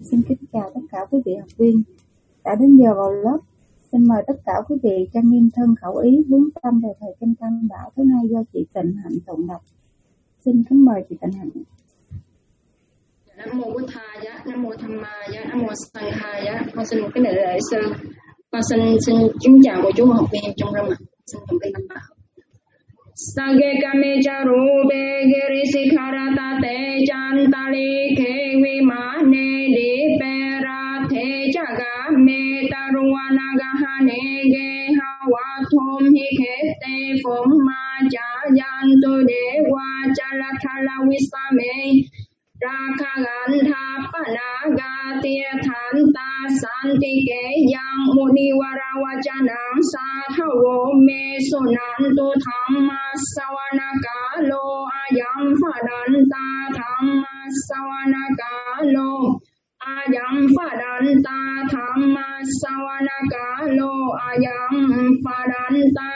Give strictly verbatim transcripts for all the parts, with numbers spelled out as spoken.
Xin kính chào tất cả quý vị học viên. Đã đến giờ vào lớp. Xin mời tất cả quý vị trang nghiêm thân khẩu ý hướng tâm về thầy Kinh Tam Bảo thứ hai do chị Tịnh Hạnh tụng đọc. Xin kính mời chị Tịnh Hạnh. Nam mô Bụt Thầy, Nam mô Tham Ma, Nam mô Sang Khai. Con xin một cái lễ lễ sư. Con xin xin kính chào cô chú học viên trong râm ạ. Xin tụng kinh Tam Bảo. Sage kame charu be geri sikharata te chantali ke vimane di pera te chaga me taruana gahane ge hawa thom hi ke te phom ma cha yan tu de wa chala thala visame Rakha gantha panaga tia thanta santi ke yang muni warawachanang sathawo me sunantu thamma savanaka lo ayam phadanta thamma savanaka lo ayam phadanta thamma savanaka lo ayam phadanta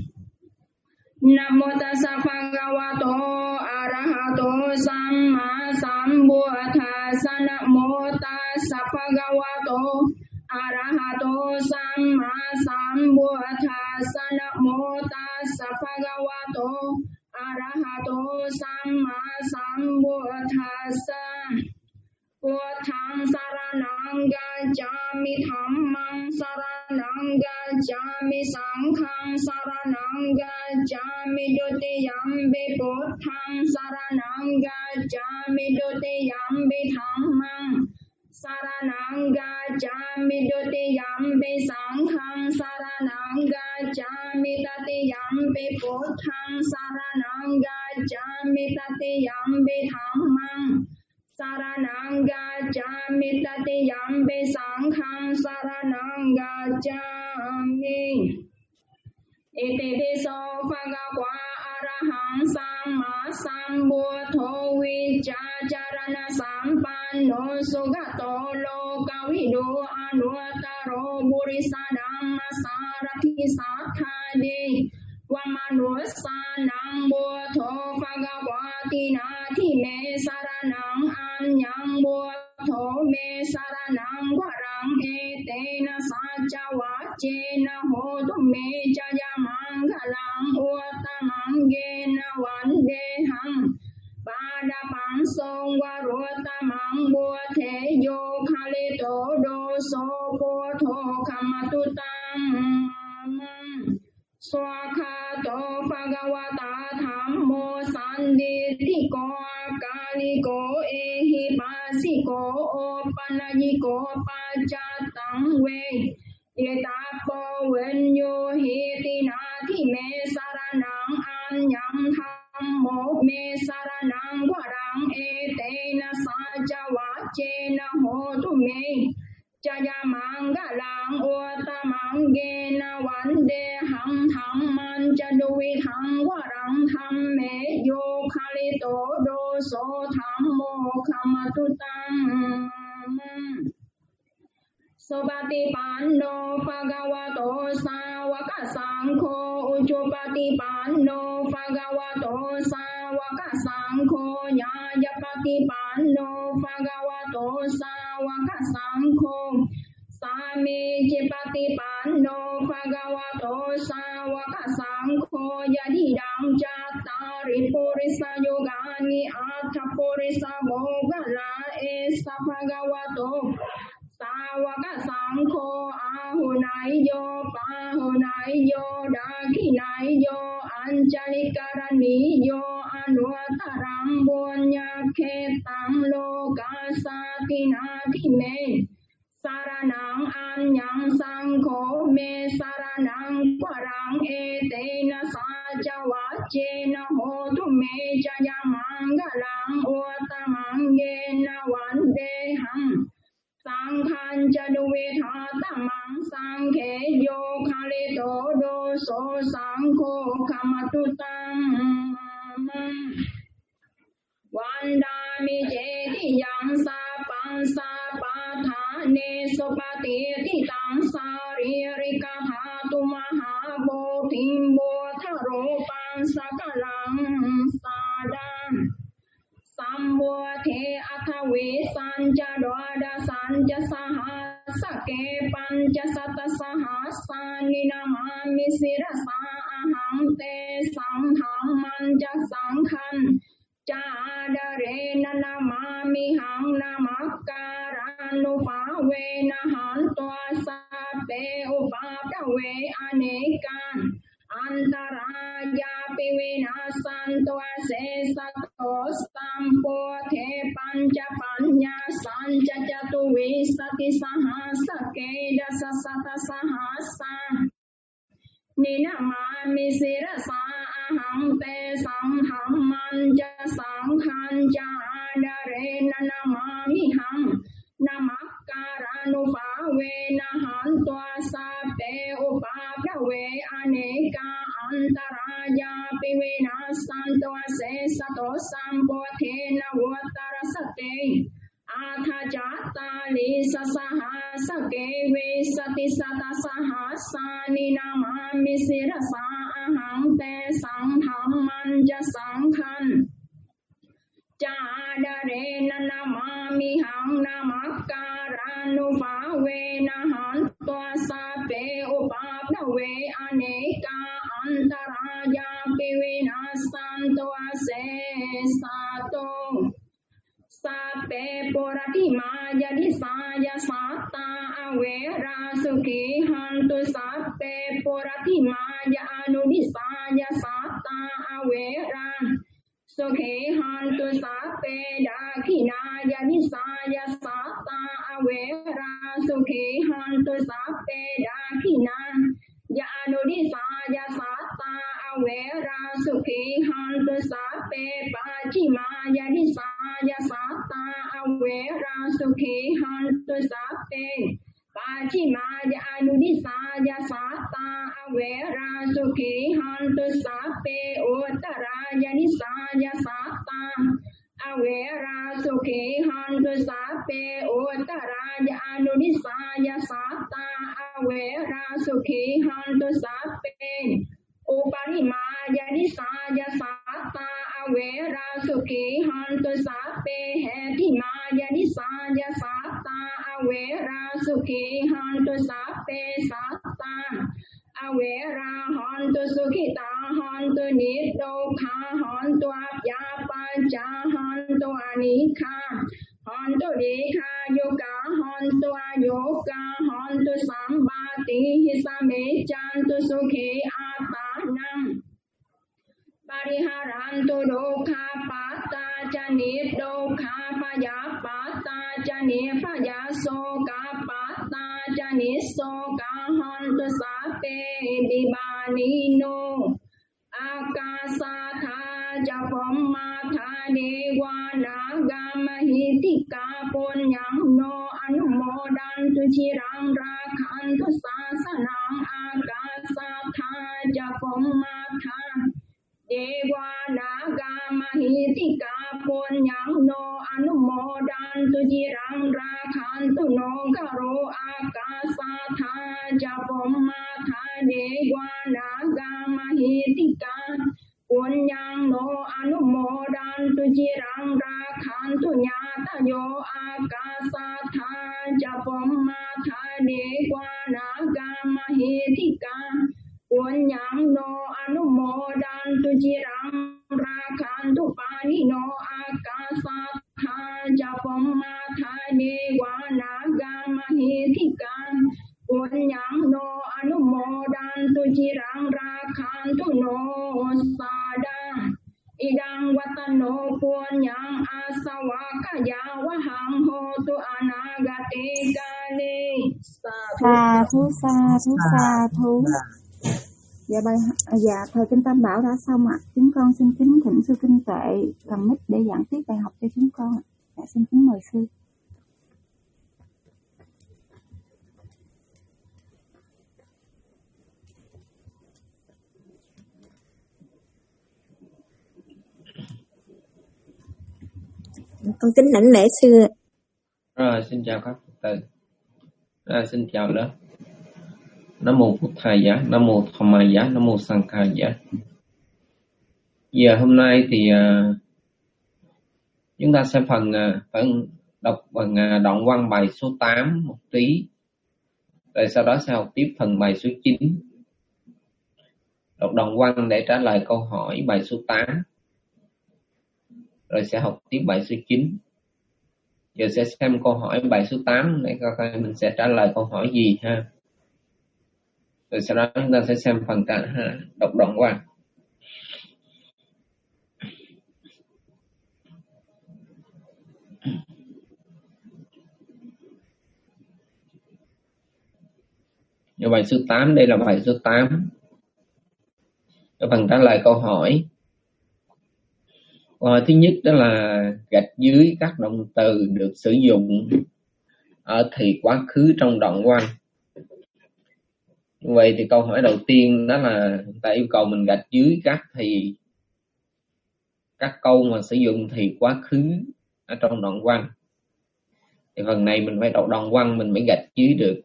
Namo tassa bhagavato arahato samma sambuddhassa Namo tassa bhagavato arahato samma sambuddhassa Namo tassa bhagavato arahato samma sambuddhassa Buddhaṃ saranang gacchāmi Dhammaṃ saranang gacchāmi Saṅghaṃ saranang gacchāmi Dutiyampi Buddhaṃ saranang gacchāmi Dutiyampi Dhammaṃ saranang gacchāmi Dutiyampi Saṅghaṃ saranang gacchāmi Tatiyampi Buddhaṃ saranang gacchāmi Tatiyampi Dhammaṃ Saranang gacchāmi tatiyampi saṅghaṃ saranang gacchāmi Iti piso bhagavā arahaṃ samma sambuddho vicācarana sampanno sugato lokavido anuttaro purisa dhamma sarathi sathādi Vamanussānaṃ buddho bhagavati nāti me saranang anyang buddho me saranang varaṃ etena sacca vāccena hotu me jaya mangalaṃ uttamam gena vandeham Pādapam songvaruttamam buddheyo khalito doso buddho kamatutam Swakhato bhagavata dhammo sanditthiko akaliko ehi pasiko opanayiko paccattam ve yetapo venyo hiti nati me saranang anyam dhammo me saranang varaṃ etena sacca vāccena hotu me Jaya mangalaṃ uttamam gena vandeham dhamman jaduvitham varaṃ dhamme yo khalito doso dhammo kamatutam Sobatipanno bhagavato sāvaka saṅgho Ujjopatipanno bhagavato sāvaka saṅgho Nyājapatipanno bhagavato sāvaka saṅgho Samejjipatipanno bhagavato sāvaka saṅgho Yadidam cattari purisa yogani atha purisa moggala esa bhagavato Sāvaka saṅgho ahunayyo pahunayyo dakhinayyo añcalikaraniyo anuttaraṃ puñakhettaṃ lokasatinati me saranang anyam saṅgho me saranang varaṃ etena sacca vāccena hotu me jaya mangalaṃ uttamam gena vandeham Saṅghaṃ jaduvithātamam saṅghe yo khalito doso saṅgho kamatutam Vandami jetiyam sapam sapathane supatititam saririka hatu mahabodhim bodharupam sakalam sadam Sambuddhe atha visañca dvadasa cha saha sake pancha sata saha sani namami sirasa aham te sangham mancha sanghan Chadare namami hang namakaranu pawe nahantwa sape upapawe anekan Antaraya pivinasantwa sesato sampo the pancha panya sancha chatu visati sahasa keda sasata sahasa Ninamami sirasa aham te sangham manja sanghan chadare nanamami ham namakaranu pawe nahantwa sape upapawe aneka antaraya pivinasantwa sesato sampotena vatarasate Atha jata li sasaha sake visati sata sahasani namami sirasa aham te sangham manja sanghan Chadare namami hang namakaranu pawe nahantwa sape upapawe aneka antaraya pivinasantwa sesato Sape porati maya di saya sata awera suki hantu sape porati maya anu di saya sata awera suki hantu sape dakina ya di saya sata awera suki hantu sape dakina ya anu di saya sata awera suki hantu sape pacima ya di saya sata awera suki hantu sape pacima ya anu di saya sata awera suki hantu sape utara ya di saya sata awera suki hantu sape utara ya anu di saya sata awera suki hantu sape uparima ya di saya sata awera suki hantu sape hetima ya di saya sata awera suki hantu sape sata awera hantu sukita hantu nidokha hantu apyapa cha hantu anikha hantu dikha yoga hantu ayoga hantu sambati hisame chantu sukhi atanam Pariharantu dokha pata chani dokha paya pata chani paya soka pata chani soka hantu sape dibanino akasatha japammatha dewa naga mahitika punyam no anumodantu chirang rakhantu sasanang akasatha japammatha Dewa naga mahitika punyam no anumodantu jirang rakhantu no karo akasatha japammatha dewa naga mahitika punyam no anumodantu jirang rakhantu nyata yo akasatha japammatha dewa naga mahitika punyam no anumodantu jirang rakhantu pani no akasatha japammatha dewa naga mahitika punyam no anumodantu jirang rakhantu no sada idang watano punyam asawakaya waham hotu anagate kale Sa thu sa thu sa thu Dạ bài dạ thời kinh Tam Bảo đã xong ạ. Chúng con xin kính thỉnh sư Kinh Tuệ cầm mic để giảng tiếp bài học cho chúng con ạ. Dạ xin kính mời sư. Con kính lãnh lễ sư. Rồi xin chào các Phật tử. Rồi, xin chào lớp. Nam mô Phật Thầy giá, Nam mô Tham Ma giá, Nam mô Sang Kha giá. Giờ hôm nay thì uh, chúng ta sẽ phần uh, phần đọc bằng đoạn văn bài số tám một tí, rồi sau đó sẽ học tiếp phần bài số chín. Đọc đoạn văn để trả lời câu hỏi bài số tám, rồi sẽ học tiếp bài số chín. Giờ sẽ xem câu hỏi bài số tám để coi mình sẽ trả lời câu hỏi gì ha. Rồi sau đó chúng ta sẽ xem phần trả đọc đoạn văn. Ở bài số tám, đây là bài số tám. Ở phần trả lời câu hỏi. Câu hỏi thứ nhất đó là gạch dưới các động từ được sử dụng ở thì quá khứ trong đoạn văn. Như vậy thì câu hỏi đầu tiên đó là ta yêu cầu mình gạch dưới các thì các câu mà sử dụng thì quá khứ ở trong đoạn văn. Thì phần này mình phải đọc đoạn văn mình mới gạch dưới được.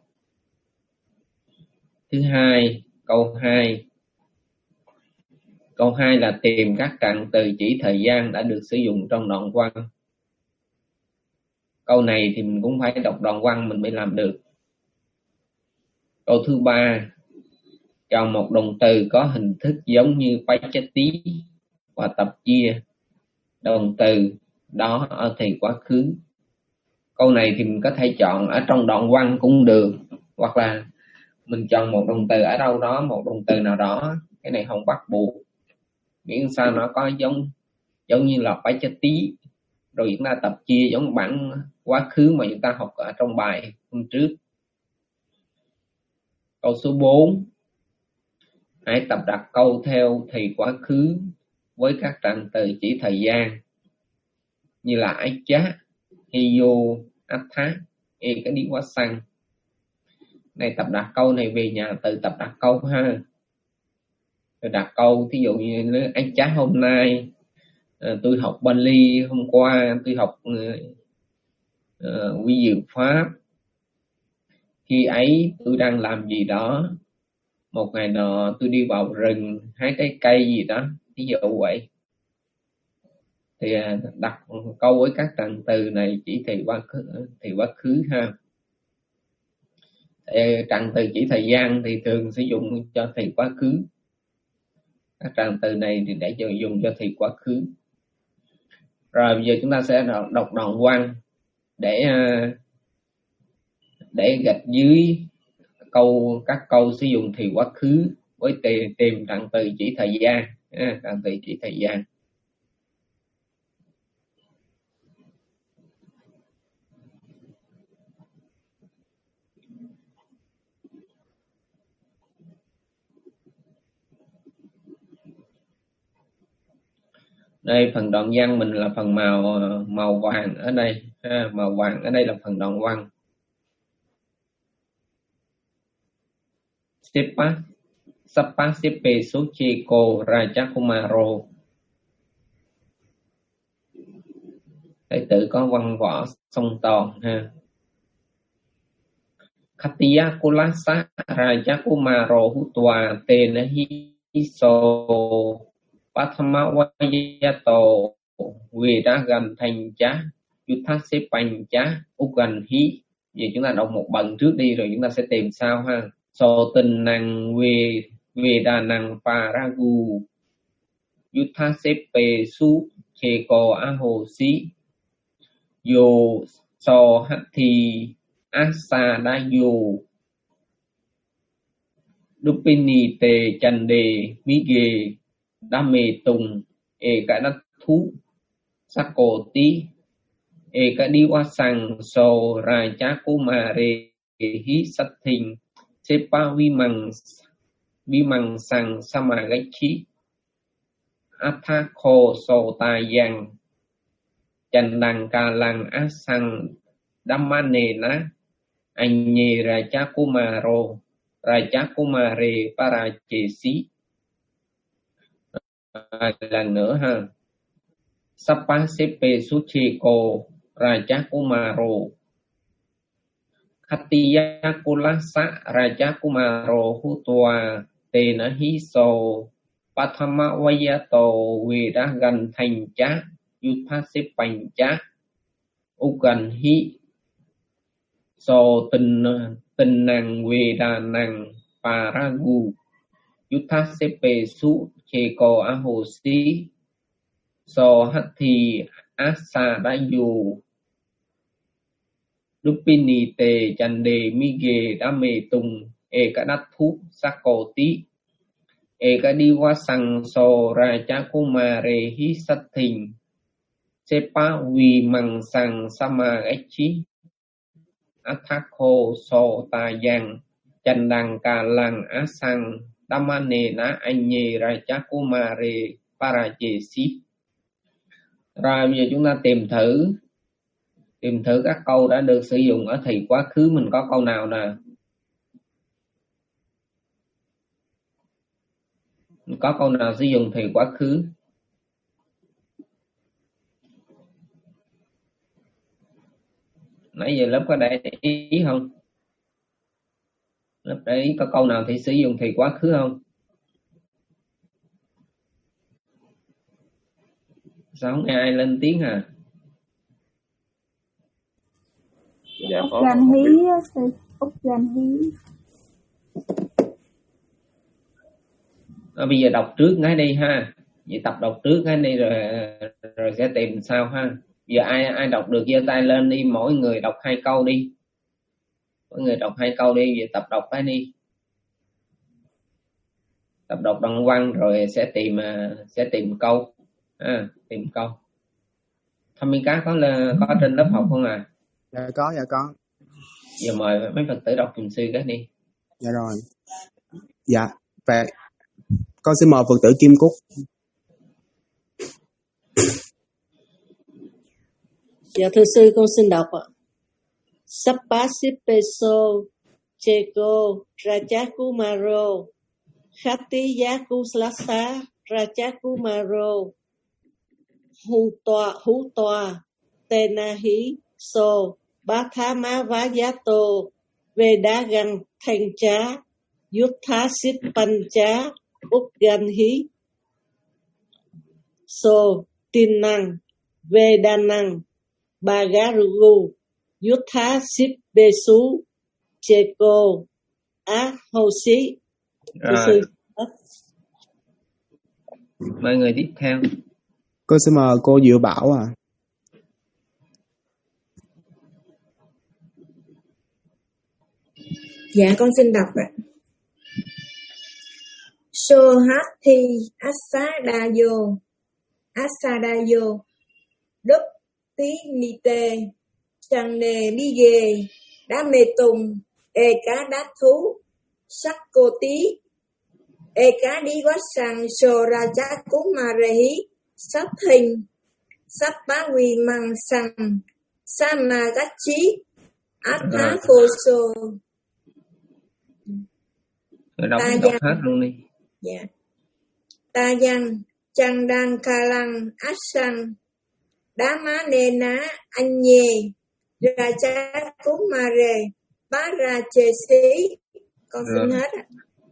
Thứ hai, câu hai. Câu hai là tìm các trạng từ chỉ thời gian đã được sử dụng trong đoạn văn. Câu này thì mình cũng phải đọc đoạn văn mình mới làm được. Câu thứ ba, chọn một động từ có hình thức giống như Pachati và tập chia động từ đó ở thì quá khứ. Câu này thì mình có thể chọn ở trong đoạn văn cũng được, hoặc là mình chọn một động từ ở đâu đó, một động từ nào đó, cái này không bắt buộc, miễn sao nó có giống giống như là Pachati, rồi chúng ta tập chia giống bản quá khứ mà chúng ta học ở trong bài hôm trước. Câu số bốn, hãy tập đặt câu theo thì quá khứ với các trạng từ chỉ thời gian như là Acha, Hiyo, Atha, Ekadiwasan. Này tập đặt câu này về nhà tự tập đặt câu ha. Rồi đặt câu thí dụ như Acha hôm nay, à, tôi học Bali hôm qua, tôi học uh, vi diệu pháp. Khi ấy tôi đang làm gì đó. Một ngày nọ tôi đi vào rừng hái trái cây gì đó, ví dụ vậy. Thì đặt câu với các trạng từ này chỉ thì quá khứ, thì quá khứ ha. Trạng từ chỉ thời gian thì thường sử dụng cho thì quá khứ. Các trạng từ này thì để dùng cho thì quá khứ. Rồi bây giờ chúng ta sẽ đọc đoạn văn để để gạch dưới câu các câu sử dụng thì quá khứ với tìm, tìm trạng từ chỉ thời gian, à, trạng từ chỉ thời gian. Đây phần đoạn văn mình là phần màu màu vàng ở đây, ha, màu vàng ở đây là phần đoạn văn. Sepa Sapa Sepe Socheko Rajakumaro. Đệ tử có văn võ song toàn ha. Khatiya Kulasa Rajakumaro Hutwa Tenahiso Pathama Vayato Vedagan Thành Chá Yuthasepanh Chá Ugan Hi. Vậy chúng ta đọc một lần trước đi rồi chúng ta sẽ tìm sao ha. So tình năng về Veda năng Paragu Yuthasepe Su Cheko Aho Si Yo So Hati Asa Dayo Dupini Te Chande Mige Dame Tung Eka Đắc Thú Sako Tí Eka Diwasang So Rajakumare Hi Sát Thình Sepa Vimang Vimang Sang Samagachi Athako Sotayang Chandang Kalang Asang Dhammanena Anye Rajakumaro Rajakumare Parachesi. À, lần nữa ha. Sapa Sepe Sucheko Rajakumaro Khatiya Kulasa Rajakumaro Hutwa Tenahiso Pathama Vayato Vedagan Thành Chá Yuthasepanh Chá. Ugan hi so tin tin năng về đà năng paragu yutha sepe su cheko ahosi so hathi asa dayu Lupini te chande mige dame tung e ka đắc thú sakoti e ka đi qua sang so ra cha kumare hi sát thình sepa vi mang sang sama echi athako so ta yang chandang ka lang asang damane na anye ra cha kumare parajesi. Rồi bây giờ chúng ta tìm thử tìm thử các câu đã được sử dụng ở thì quá khứ. Mình có câu nào nè? Có câu nào sử dụng thì quá khứ? Nãy giờ lớp có để ý không? Lớp để ý có câu nào thì sử dụng thì quá khứ không? Sao không nghe ai lên tiếng à? Dạ, Úc Gan Hí á, Úc Gan Hí. À, bây giờ đọc trước ngay đi ha. Vậy tập đọc trước ngay đi rồi rồi sẽ tìm sao ha. Giờ ai ai đọc được giơ tay lên đi, mỗi người đọc hai câu đi. Mỗi người đọc hai câu đi, vậy tập đọc cái đi. Tập đọc đoạn văn rồi sẽ tìm sẽ tìm câu. À, tìm câu. Thăm Minh Cá có là có trên lớp học không à? Dạ có, dạ có. Giờ mời mấy Phật tử đọc dùm sư cái đi. Dạ rồi. Dạ, và con xin mời Phật tử Kim Cúc. Dạ thưa sư, con xin đọc ạ. Sapasipeso Cheko Rajakumaro Khatiyakuslasa Rajakumaro Hu toa Hu toa Tenahi So Bhathamavayato Vedagan Thanh-chá Yuttha Sippanchá Upganhi So Tinang Vedanang Bagarugu Yuttha Sippesu Cheko Ahosi. Rồi. Mời người tiếp theo. Con xin mời cô Diệu Bảo à. Dạ con xin đọc ạ. Sohathi Asadayo Asadayo Đúc Tí Mite Channe Mige Đá Mê Tùng E Cá Đá Thú Sắc Cô Tí E Cá Đi Quá Sang Sô Ra Chá Cú Mà Rê Hí Sắp Hình Sắp Bá Quỳ Măng Sang Sa Mà Gách Chí Át Thá Cô Sô. Rồi đọc, đọc hết luôn đi. Dạ. Ta văn Chang Đăng Ca Lăng Át Sang Đá Má Nê Ná Anh Nhê Ra Chá Cú Mà Rê Bá Ra Chê Xí. Con xin hết ạ.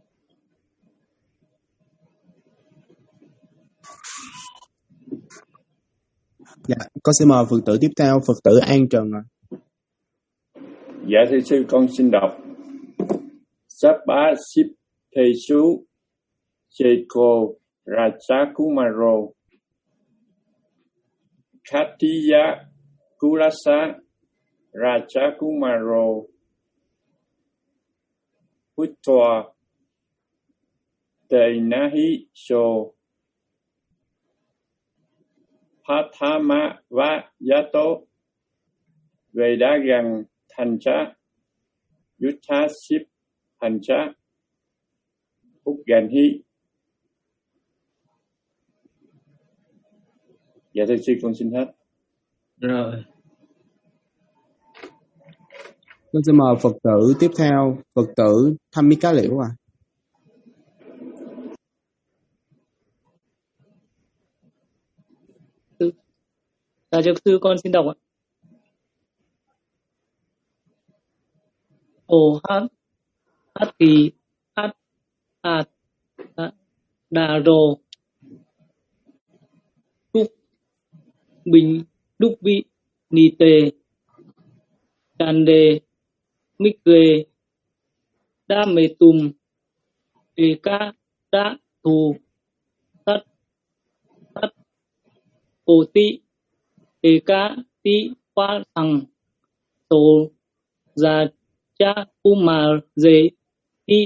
Dạ, con xin mời Phật tử tiếp theo, Phật tử An Trần ạ. Dạ thưa sư, con xin đọc. Sabba Sip Thesu Cheko Rajakumaro Khatiya Kulasa Rajakumaro Puttwa Tenahi So Pathamavayato Vedagan Thanh-chá Yuttha Sippanchá Upganhi. Dạ thưa sư, con xin hết. Rồi. Con xin mời Phật tử tiếp theo, Phật tử Thăm Mỹ Cá Liễu à. Dạ thưa sư, con xin đọc ạ. Ồ hát hát kỳ hát hát đà rồ đúc bình đúc vị Nite Chande Mikre Dametum Eka Đa Thù Tất Tất Cổ Tị Eka Tị Phá Thằng Tổ Gia Cha Kumar Dê Tị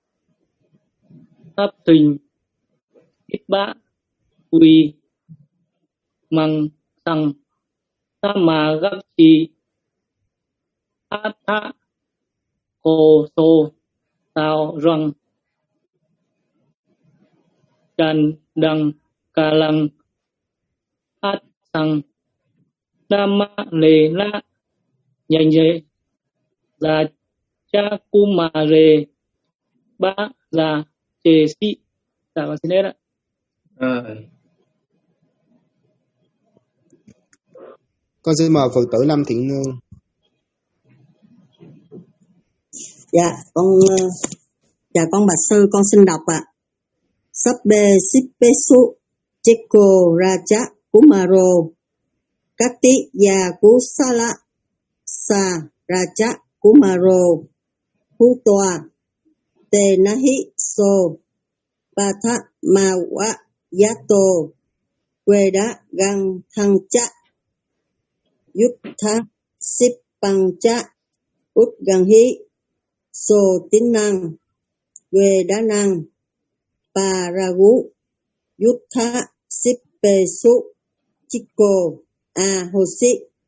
Tháp Thình Ít Bá Quỳ Măng Thằng Sama Gác Chi Át Thá Hồ Tô Tào Răng Trần Đăng Ca Lăng Át Thăng Đam Ma Lê La Nhanh Dê Gia Cha Kumare Bá Gia Chê Sĩ. Dạ con xin hết ạ. Rồi. Con xin mời Phật tử Lâm Thiện Nương. Dạ con dạ con bạch sư, con xin đọc ạ. À. Sabbe Sippesu Cheko Raja Kumaro Kati Yakusala Sa Raja Kumaro Hutoa Te Nahi So Patha Mawa Yato Queda Gang Thăng Cha Yutha Sipang Cha Út Gang Hi So Tín Năng Queda Năng Paragu Yutha Sippesu Chiko A Hosi.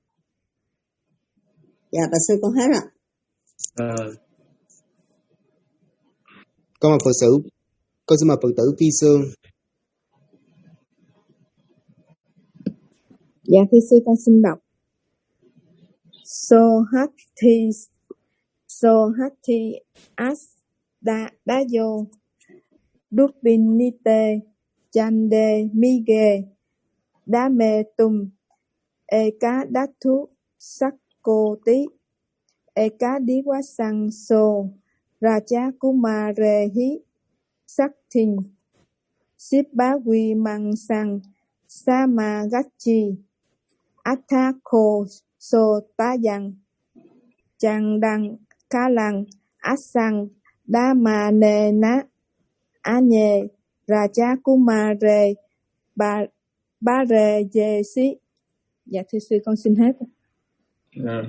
Dạ bà sư con hết ạ. À. Con mời Phật tử, con xin mời Phật tử Phi Sương. Dạ thưa sư con xin đọc. So Hati So Hati As Da Dayo Dupinite Chande Mige Dame Tum Eka Datu Sakoti Eka Diwasang So Raja Kumarehi Saktin Sibbawi Mangsang Samagachi Athako So Tayang Chang Đăng Ca Lăng Asang Dama Nê Na Anye Raja Kumare Ba Ba Rê Dê Si. Dạ thưa sư con xin hết. À.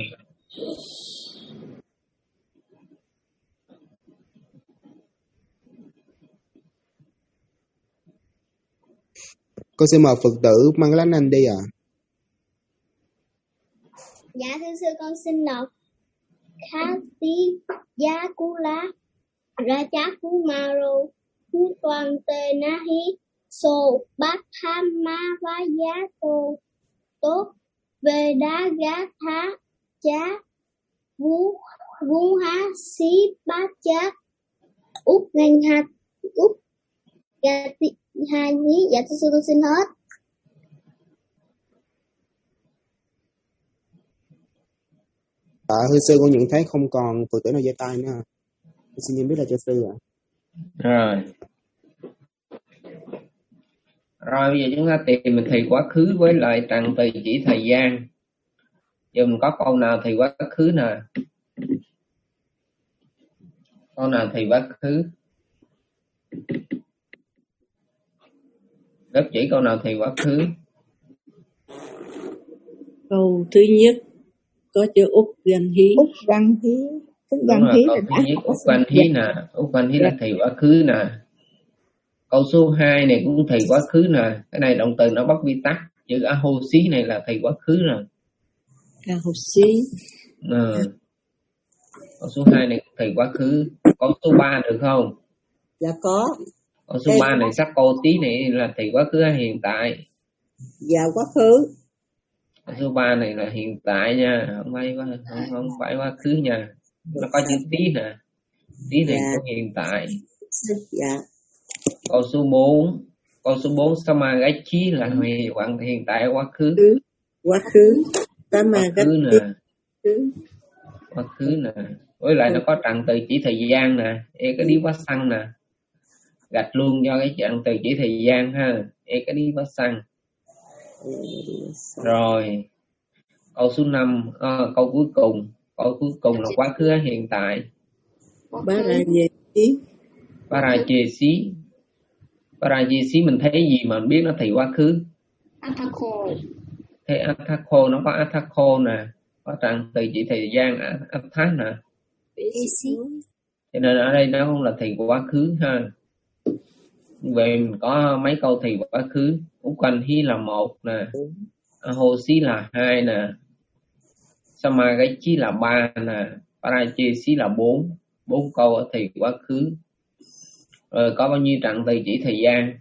Con xin mời Phật tử Mang Lánh Anh đi ạ. À. Dạ thưa sư con xin đọc. Khati Yakula Raja Kumaro Hu Toàn Tê Nahi So Bát Tham Ma Vá Giá Tô Tốt Về Đá Gá Thá Chá Vú Vú Há Xí Bát Chá Úc Ngành Hạt Úc Gà Tị Hai Nhí. Dạ thưa sư con xin hết. Dạ thưa sư con nhận thấy không còn Phật tử nào giơ tay nữa. Xin nhận biết là cho sư ạ. Rồi. Rồi bây giờ chúng ta tìm mình thầy quá khứ với lại trạng từ chỉ thời gian. Giờ mình có câu nào thầy quá khứ nè. Câu nào thầy quá khứ. Rất chỉ câu nào thầy quá khứ. Câu thứ nhất có chữ Úc Gan Hí. Úc Gan Hí. Úc Gan Hí là câu thứ nhất Úc Gan Hí nè. Úc Gan Hí là thầy quá khứ nè. Câu số hai này cũng thầy quá khứ nè. Cái này động từ nó bắt vi tắc. Chữ Ahosi này là thầy quá khứ nè. Ahosi. À. Câu số hai này thầy quá khứ. Câu số ba được không? Dạ có. Câu số ba này sắc cô tí này là thầy quá khứ hay hiện tại? Dạ quá khứ. Câu số ba này là hiện tại nha, không phải quá không, không phải quá khứ nha. Nó có chữ tí nè. Tí này dạ. Có hiện tại. Dạ. Câu số bốn, câu số bốn Samagachi là hoàn hiện tại quá khứ. Quá khứ. Samagachi. Quá khứ nè. Quá khứ nè. Với lại nó có trạng từ chỉ thời gian nè, e cái đi quá xăng nè. Gạch luôn do cái trạng từ chỉ thời gian ha, e cái đi quá xăng. Rồi. Câu số năm, à, câu cuối cùng. Câu cuối cùng là quá khứ hay hiện tại? Parajesi. Parajesi. Parajesi mình thấy gì mà mình biết nó thì quá khứ? Athako. Thế Athako nó có Athako nè, có trạng từ chỉ thời gian Atha nè. Cho nên ở đây nó cũng là thì quá khứ ha. Vậy mình có mấy câu thì quá khứ. Ukkanhi là một nè, Ahosi là hai nè, Samagachi là ba nè, Parajesi là bốn. Bốn câu ở thì quá khứ. Rồi có bao nhiêu trạng từ chỉ thời gian?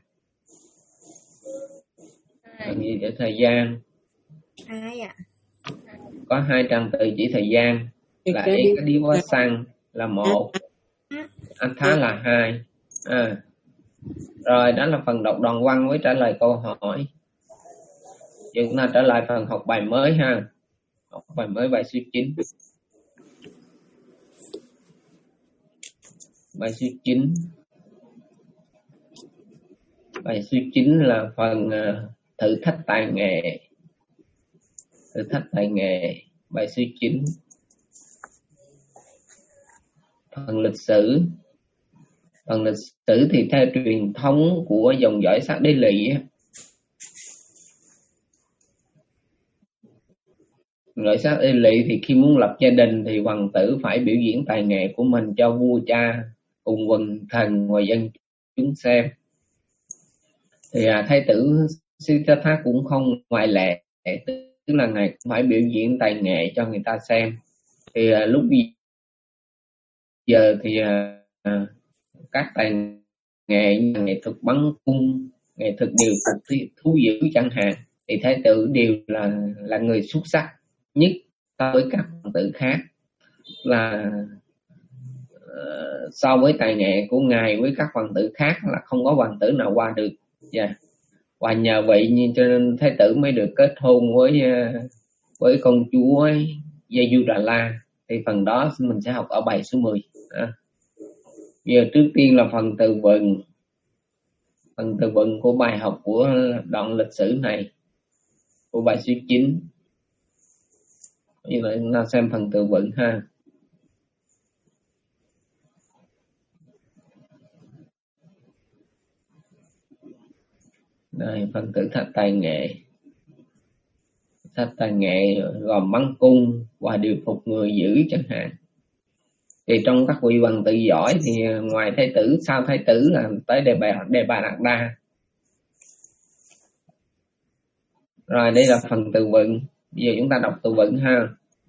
Trạng gì để thời gian? Hai ạ. Có hai trạng từ chỉ thời gian là Ekadivasan là một, Atha là hai. À. Rồi đó là phần đọc đoạn văn với trả lời câu hỏi. Giờ chúng ta trở lại phần học bài mới ha. Học bài mới bài số chín. Bài số chín. Bài số chín là phần uh, thử thách tài nghệ. Thử thách tài nghệ. Bài số chín. Phần lịch sử. Phần lịch sử thì theo truyền thống của dòng dõi Sát Đế Lỵ, dòng Sát Đế Lỵ thì khi muốn lập gia đình thì hoàng tử phải biểu diễn tài nghệ của mình cho vua cha cùng quần thần và dân chúng xem. Thì à, thái tử Siddhartha cũng không ngoại lệ, tức là ngài cũng phải biểu diễn tài nghệ cho người ta xem. Thì à, lúc giờ thì à, à, các tài nghệ như nghệ thuật bắn cung, nghệ thuật điều phục thú dữ chẳng hạn, thì thái tử đều là là người xuất sắc nhất so với các hoàng tử khác, là uh, so với tài nghệ của ngài với các hoàng tử khác là không có hoàng tử nào qua được. Yeah. Và nhờ vậy nhưng cho nên thái tử mới được kết hôn với uh, với công chúa Yajurala. Thì phần đó mình sẽ học ở bài số mười. À. Giờ trước tiên là phần từ vựng. Phần từ vựng của bài học của đoạn lịch sử này, của bài số chín. Như vậy chúng ta xem phần từ vựng ha. Đây, phần thử thách tài nghệ. Thử thách tài nghệ gồm bắn cung và điều phục người giữ chẳng hạn. Thì trong các vị hoàng tử giỏi thì ngoài thái tử, sau thái tử là tới Đề Bà, Đề Bà Đạt Đa. Rồi đây là phần từ vựng. Bây giờ chúng ta đọc từ vựng ha.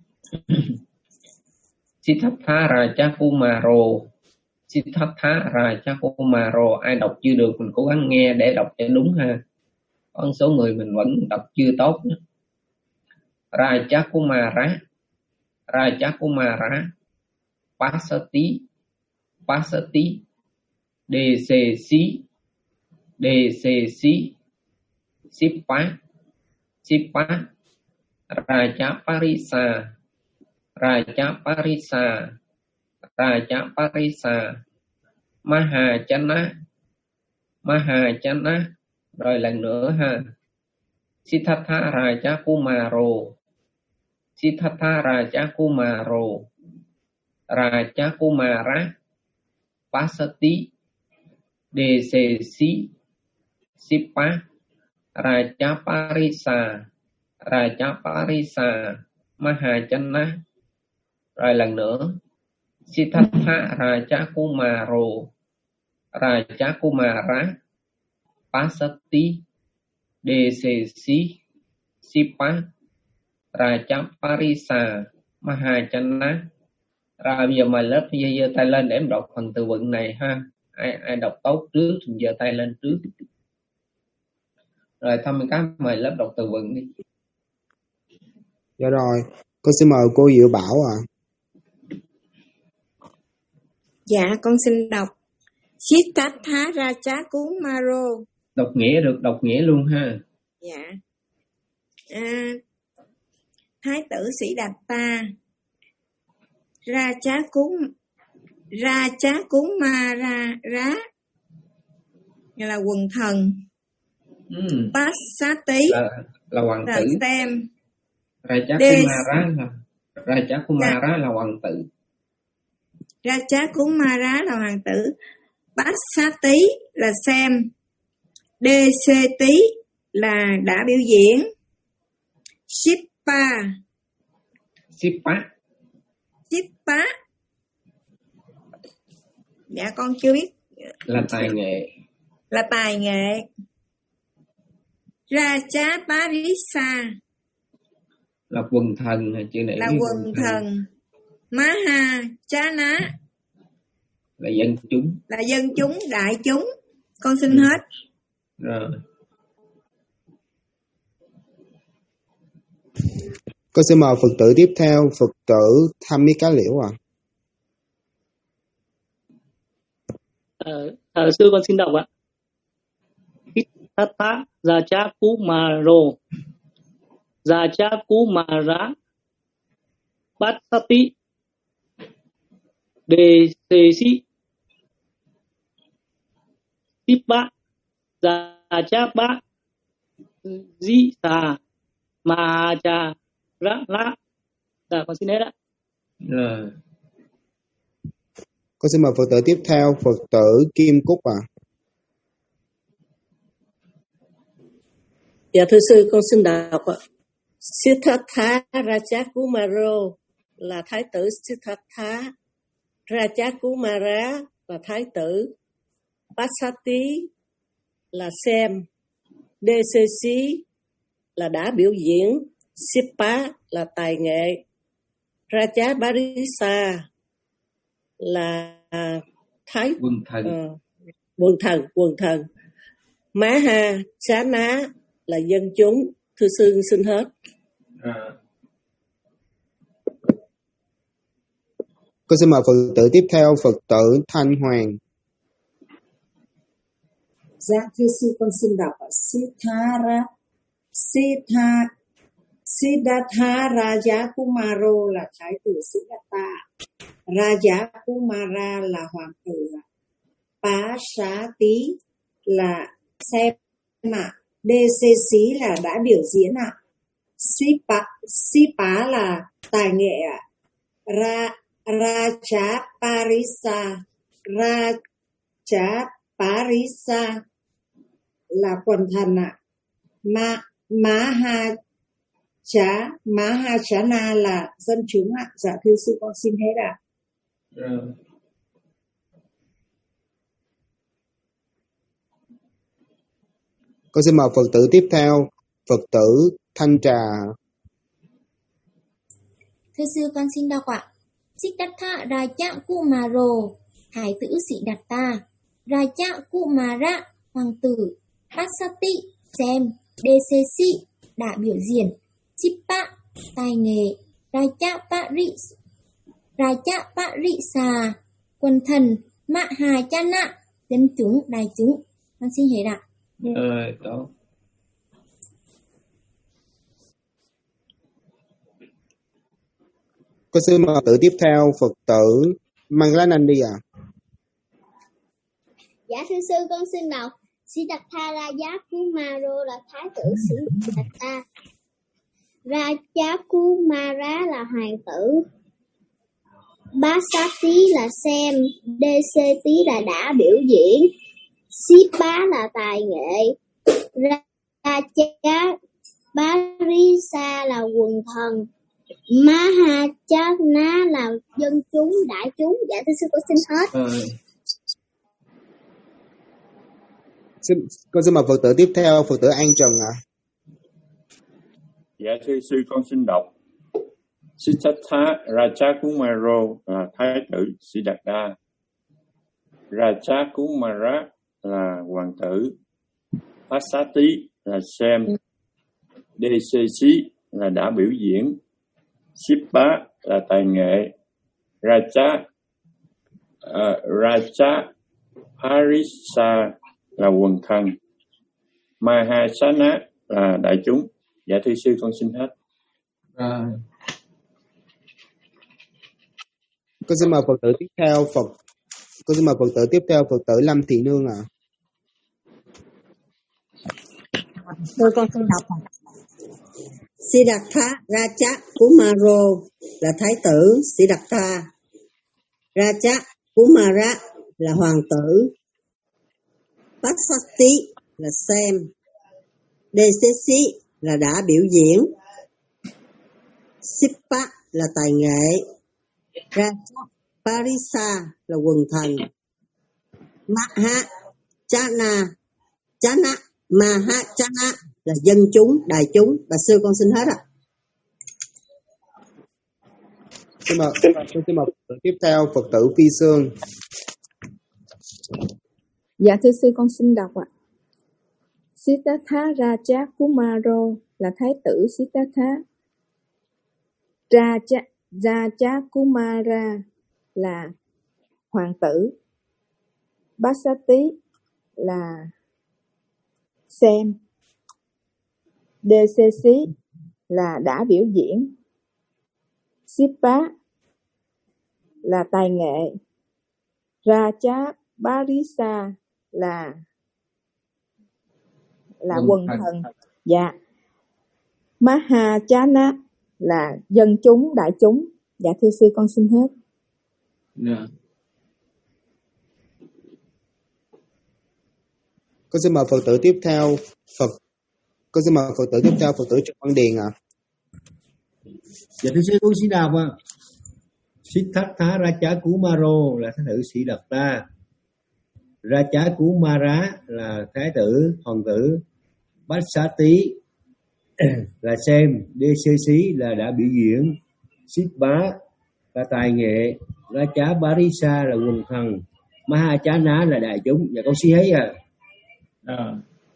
Siddhartha Rajakumaro. Siddhartha Rajakumaro. Ai đọc chưa được mình cố gắng nghe để đọc cho đúng ha. Có một số người mình vẫn đọc chưa tốt nữa. Rajakumara. Rajakumara. Pasati. Pasati. Desesi. Desesi. Sipa. Sipa. Rajaparisa. Rajaparisa. Rajaparisa. Mahachana. Mahachana. Rồi lần nữa ha. Siddhartha Rajakumaro. Siddhartha Rajakumaro. Rajakumara. Pasati. Desesi. Sipa. Rajaparisa. Rajaparisa. Mahachana. Rồi lần nữa. Siddhartha Rajakumaro. Rajakumara. Pasati. Desesi. Sipa. Rajaparisa. Mahachana. Rồi bây giờ mời lớp giơ, giơ tay lên để em đọc phần từ vựng này ha. Ai ai đọc tốt trước thì giơ tay lên trước. Rồi thăm các mời lớp đọc từ vựng đi. Dạ rồi, con xin mời cô Diệu Bảo ạ. À. Dạ, con xin đọc. Siddhartha Rajakumaro. Đọc nghĩa được, đọc nghĩa luôn ha. Dạ. À, Thái tử Sĩ Đạt Ta. Rajakum Rajakumara Ra nghĩa là quần thần. Ừ. Pasati là, là hoàng là tử. xem. Raja Đề Kumara là Raja Kumara là hoàng tử. Raja Kumara là hoàng tử. Passati là xem. Deseti là đã biểu diễn. Shippa Shippa Shippa dạ con chưa biết là tài nghệ. Là tài nghệ. Raja Parisa Là quần thần, chữ này là quần thần. thần. Maha Chana là dân chúng. Là dân chúng, đại chúng. Con xin ừ. hết. Rồi. Con xin mời Phật tử tiếp theo, Phật tử Tham Mi Cá Liễu ạ. À. Ờ, à, sư con xin đọc ạ. Tata Raja Kumaro Raja Kumara Passati Desesi Tipa Raja Ba Zisa Mahaja Ra La. Dạ con xin hết ạ. Rồi. Con xin mời Phật tử tiếp theo, Phật tử Kim Cúc ạ. À. Dạ thưa sư, con xin đọc ạ. Siddhartha Raja Kumaro là thái tử Siddhartha. Raja Kumara là thái tử. Passati là xem. Desesi là đã biểu diễn. Shippa là tài nghệ. Raja Parisa là thái quân thần. Uh, quần thần, quần thần. Maha Chana là dân chúng. Thưa sư xin hết. À. Con xin mời Phật tử tiếp theo, Phật tử Thanh Hoàng. Dạ thưa sư, con xin đọc Siddhara Siddha Siddhartha Raja Kumaro là thái tử Siddhartha. Raja Kumara là hoàng tử. Passati là xem ạ. Desesi là đã biểu diễn ạ. Shippa Shippa là tài nghệ ạ. Ra Raja Parisa Raja Parisa là quần thần ạ. Ma Maha Chá Mahachana là dân chúng ạ. Dạ thưa sư, con xin hết ạ. Rồi. Con xin mời Phật tử tiếp theo, Phật tử Thanh Trà. Thưa sư, con xin đọc ạ. Siddhartha Raja Kumaro, hải tử Siddhartha. Raja Kumara, hoàng tử. Passati, xem. Desesi, đã biểu diễn. Shippa, tài nghệ. Raja Paris Raja Parisa, quần thần. Mahachana, dân chúng, đại chúng. Con xin hết ạ. Rồi, tốt. Con xin mời tử tiếp theo, Phật tử Manglanandi ạ. À. Dạ thưa sư, con xin đọc. Siddhartha Raja Kumaro là thái tử Siddhartha. Raja Kumara là hoàng tử. Passati là xem. Deseti là đã biểu diễn. Shippa là tài nghệ. Raja Parisa là quần thần. Mahachana là dân chúng, đại chúng. Dạ thưa sư, con xin hết. Rồi. Xin, con xin mời Phật tử tiếp theo, Phật tử An Trần ạ. À. Dạ thưa sư, con xin đọc. Siddhartha Raja Kumaro là thái tử Siddhartha. Raja Kumara là hoàng tử. Passati là xem. Desesi là đã biểu diễn. Shippa là tài nghệ. Raja uh, Raja Parisa là quần thần. Mahasana là đại chúng. Dạ thưa sư, con xin hết. Rồi. Con xin mời Phật tử tiếp theo, Phật Con xin mời Phật tử tiếp theo, Phật tử Lâm Thị Nương ạ. À. Tôi con xin đọc. Siddhartha Raja Kumaro là thái tử Siddhartha. Raja Kumara là hoàng tử. Pasati là xem. Desesi là đã biểu diễn. Sippa là tài nghệ. Raja Parisa là quần thần. Maha Chana Chana Maha Chana là dân chúng, đại chúng. Bà sư con xin hết ạ. Xin mời, xin mời Phật tử tiếp theo, Phật tử Phi Sương. Dạ thưa sư con xin đọc ạ. Siddhartha Raja Kumaro là thái tử Siddhartha. Raja, Raja Kumara là hoàng tử. Basati là xem. Desesi là đã biểu diễn. Sippa là tài nghệ. Raja Parisa là là quần thần. Dạ. Mahachana là dân chúng, đại chúng. Dạ thưa sư con xin hết. Yeah. Con xin mời Phật tử tiếp theo, Phật. Con xin mời Phật tử tiếp theo, Phật tử Trần Văn Điền ạ. À. Dạ thưa sư con xin đọc ạ. Siddhartha Raja Kumaro là thái tử Siddhartha. Raja Kumara là thái tử hoàng tử. Pasati là xem. Desesi là đã biểu diễn. Sippa là tài nghệ. Raja Parisa là quần thần. Mahachana là đại chúng. Dạ con xin thấy à. À.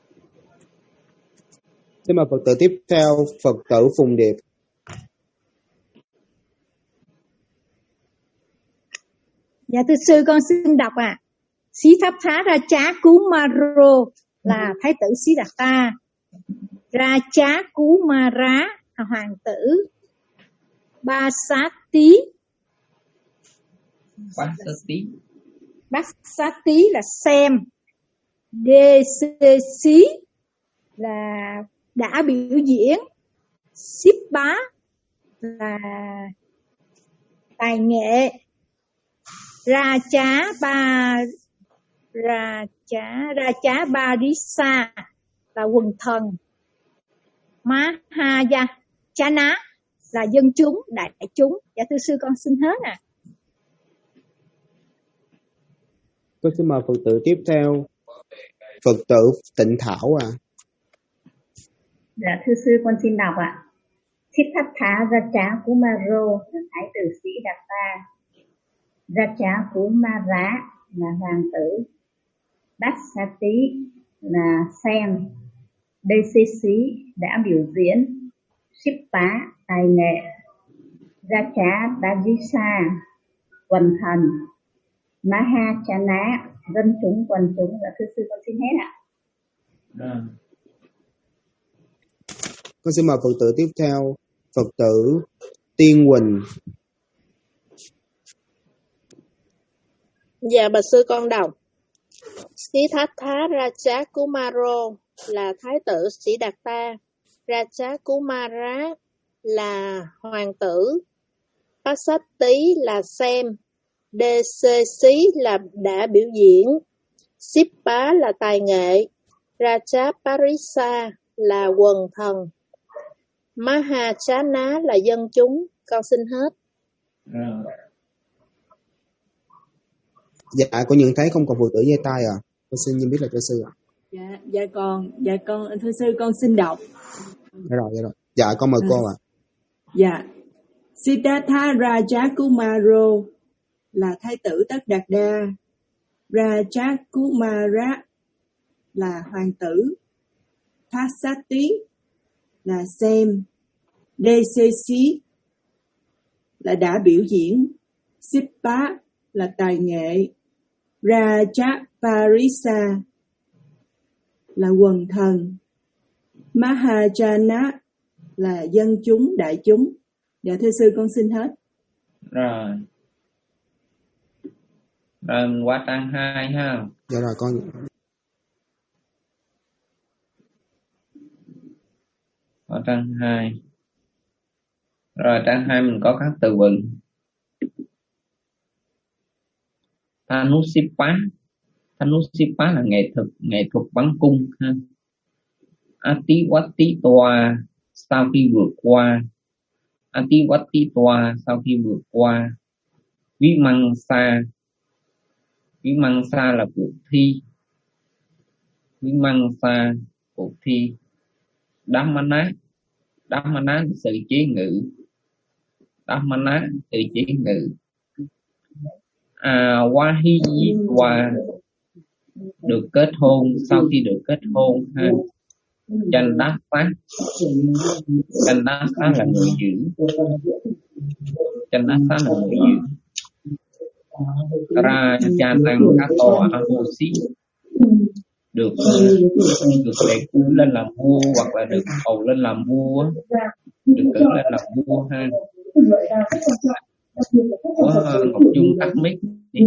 Xin mời Phật tử tiếp theo, Phật tử Phùng Điệp. Dạ thưa sư con xin đọc ạ. À. Siddhartha Raja Kumaro là thái tử Siddhartha. Raja Kumara là hoàng tử. Basati Basati Basati là xem. Desesi là đã biểu diễn. Sippa là tài nghệ. Raja ba Raja Raja Parisa là quần thần. Mahayana là dân chúng, đại chúng. Dạ thưa sư con xin hết à. Con xin mời Phật tử tiếp theo, Phật tử Tịnh Thảo ạ. À. Dạ thưa sư con xin đọc ạ. Siddhartha Raja Kumaro là thái tử Siddhartha. Raja Kumara là hoàng tử. Basati là xem. Desesi đã biểu diễn. Sippa tài nghệ. Raja Parisa quần thần. Mahachana dân chúng, quần chúng. Là thưa sư con xin hết ạ. À. Con xin mời Phật tử tiếp theo, Phật tử Tiên Quỳnh. Dạ bà sư con đọc. Siddhartha Raja Kumaro là thái tử Siddhartha. Raja Kumara là hoàng tử. Pasati là xem. Desesi là đã biểu diễn. Sippa là tài nghệ. Raja Parisa là quần thần. Mahachana là dân chúng. Con xin hết. À. Dạ con nhận thấy không còn Phật tử giơ tay à. Con xin nhận biết là cho sư ạ. À. Dạ, dạ con, dạ con, thưa sư con xin đọc. Dạ rồi, dạ rồi. Dạ con mời à. cô ạ. À. Dạ. Siddhartha Raja Kumaro là thái tử Tất Đạt Đa. Raja Kumara là hoàng tử. Pasati là xem. Desesi là đã biểu diễn. Sippa là tài nghệ. Raja Parisa là quần thần. Mahajana là dân chúng, đại chúng. Dạ thưa sư con xin hết. Rồi. Rồi mình qua trang hai ha. Dạ rồi con. Qua trang hai. Rồi trang hai mình có các từ vựng. Thanusipa. Thanusipa là nghệ thuật, nghệ thuật bắn cung ha. Atiwati toa sau khi vượt qua. Atiwati toa sau khi vượt qua. Vimangsa. Vimangsa là cuộc thi. Vimangsa cuộc thi. Dhammana. Dhammana là sự chế ngự. Dhammana sự chế ngự. À, Wahiyitwa được kết hôn, sau khi được kết hôn ha. Chandasa. Chandasa là người giữ. Chandasa là người giữ. Rajanang Kato Ahosi được được đề cử lên làm vua hoặc là được bầu lên làm vua, được cử lên làm vua ha. Có Ngọc Dung tắt mic đi.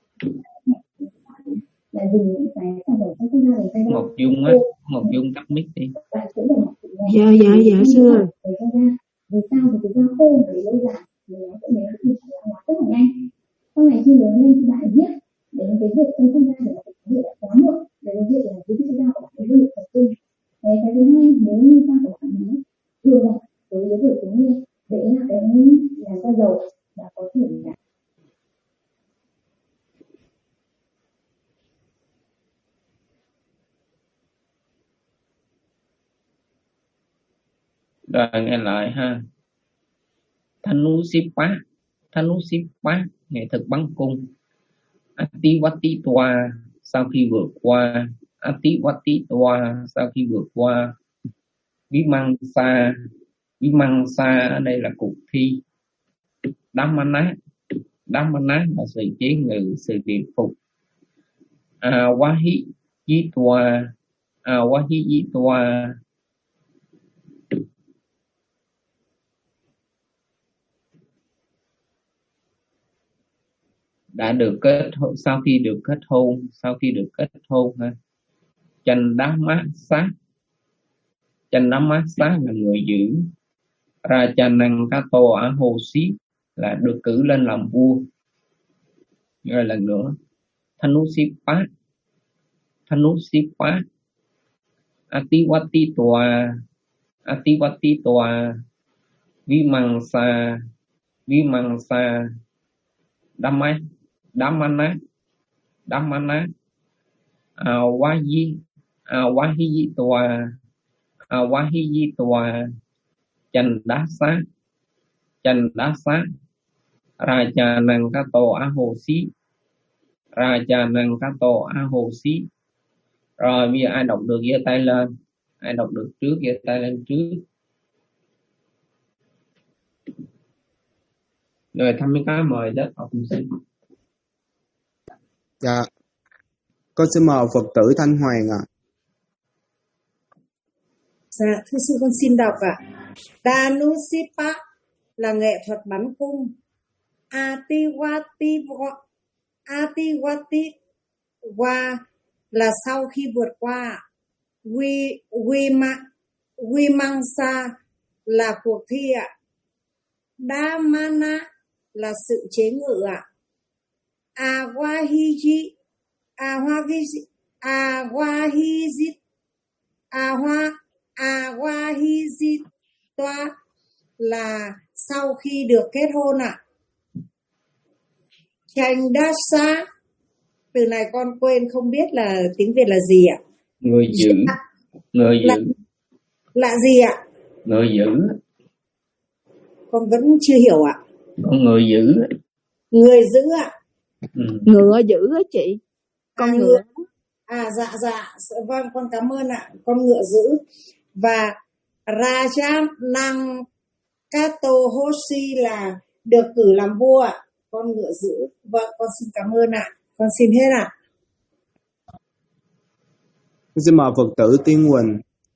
Ngọc Dung á, Ngọc Dung tắt mic đi. Dạ dạ dạ sư ơi. Vì sao thì thực ra khô về lâu dài thì nó sẽ lấy cái hóa rất là nhanh. Sau này khi lớn lên thì bạn biết để cái việc không không ra được cái việc đã quá muộn, để cái việc là cái việc ra của bạn cái việc đầu tư. Cái cái thứ hai nếu như ta của bạn nói thường là đối với việc giống như để là cái làm ra dầu đã có thể là Rồi nghe lại ha. Thanusipa. Thanusipa nghệ thuật bắn cung. Atiwati toa sau khi vượt qua. Atiwati toa sau khi vượt qua. Vimangsa. Vimangsa ở đây là cuộc thi. Dhammana. Dhammana là sự chế ngự, sự điều phục. Awahiyitwa. Awahiyitwa đã được kết hôn, sau khi được kết hôn, sau khi được kết hôn ha. Chandamasa. Chandamasa là người giữ. Rajanang Kato Ahosi là được cử lên làm vua. Rồi lần nữa. Thanusipa. Thanusipa. Atiwati toa. Atiwati toa. Vimangsa. Vimangsa. Dhammai. Dhammana. Dhammana. Awahi. Awahiyitwa. Awahiyitwa. Chandasa. Chandasa. Rajanang Kato Ahosi. Rajanang Kato Ahosi. Rồi bây giờ ai đọc được giơ tay lên. Ai đọc được trước giơ tay lên trước. Rồi thăm mấy cái mời đó học cùng xin. Dạ. Con xin mời Phật tử Thanh Hoàng ạ. À. Dạ, thưa sư con xin đọc ạ. À. Thanusipa là nghệ thuật bắn cung. Atiwati Atiwati wa là sau khi vượt qua. Wi Wima Wimangsa là cuộc thi ạ. À. Dhammana là sự chế ngự ạ. À. Awahiji Awahiji Awahiji Awa Awahiji toa là sau khi được kết hôn ạ. À. Chandasa từ này con quên không biết là tiếng Việt là gì ạ. Người giữ. Người giữ. Là, là gì ạ? Người giữ. Con vẫn chưa hiểu ạ. Con người giữ. Người giữ ạ. Ừ. Ngựa giữ á chị. Con à, ngựa. ngựa. À dạ dạ. Vâng con cảm ơn ạ. Con ngựa giữ. Và Rajanang Kato Hoshi là được cử làm vua ạ. Con ngựa giữ. Vâng con xin cảm ơn ạ. Con xin hết ạ. Con xin mời Phật tử Tiên Quỳnh.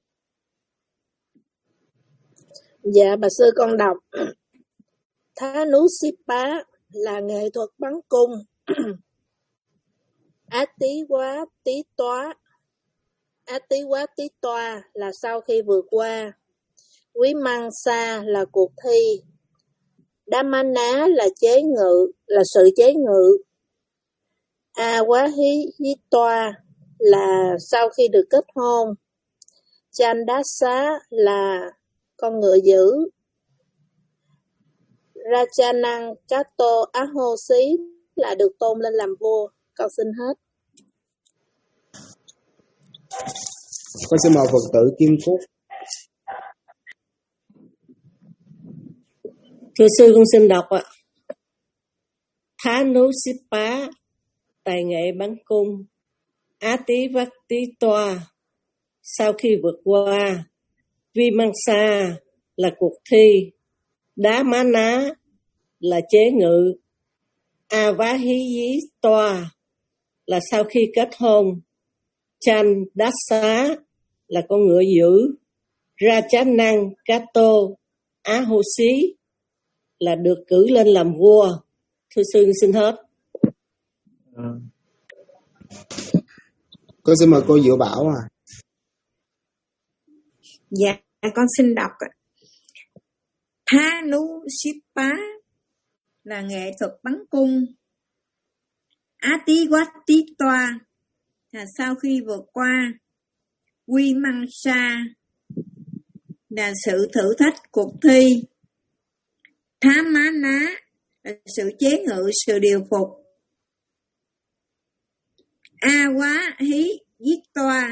Dạ bà sư con đọc. Thanusipa là nghệ thuật bắn cung. Atiwati toa. Atiwati toa là sau khi vượt qua. Vimangsa là cuộc thi. Dhamana là chế ngự, là sự chế ngự. Awahitwa là sau khi được kết hôn. Chandasa là con ngựa dữ. Rajanang Kato Ahosi là được tôn lên làm vua. Con xin hết. Con xin mời Phật tử Kim Phúc. Thưa sư, con xin đọc ạ. Thanusippa, tài nghệ bắn cung. Ativakti-toa, sau khi vượt qua. Vimangsa là cuộc thi. Dhamana là chế ngự. Avahiyitoa là sau khi kết hôn. Chandasa là con ngựa dữ. Rajanang Kato Ahosi là được cử lên làm vua. Thưa sư, xin hết. À. Con xin mời cô Diệu Bảo à. Dạ, con xin đọc ạ. Thanusippa là nghệ thuật bắn cung. Atiwatitoa là sau khi vượt qua. Vimangsa là sự thử thách cuộc thi. Dhamana là sự chế ngự, sự điều phục. Awahitwa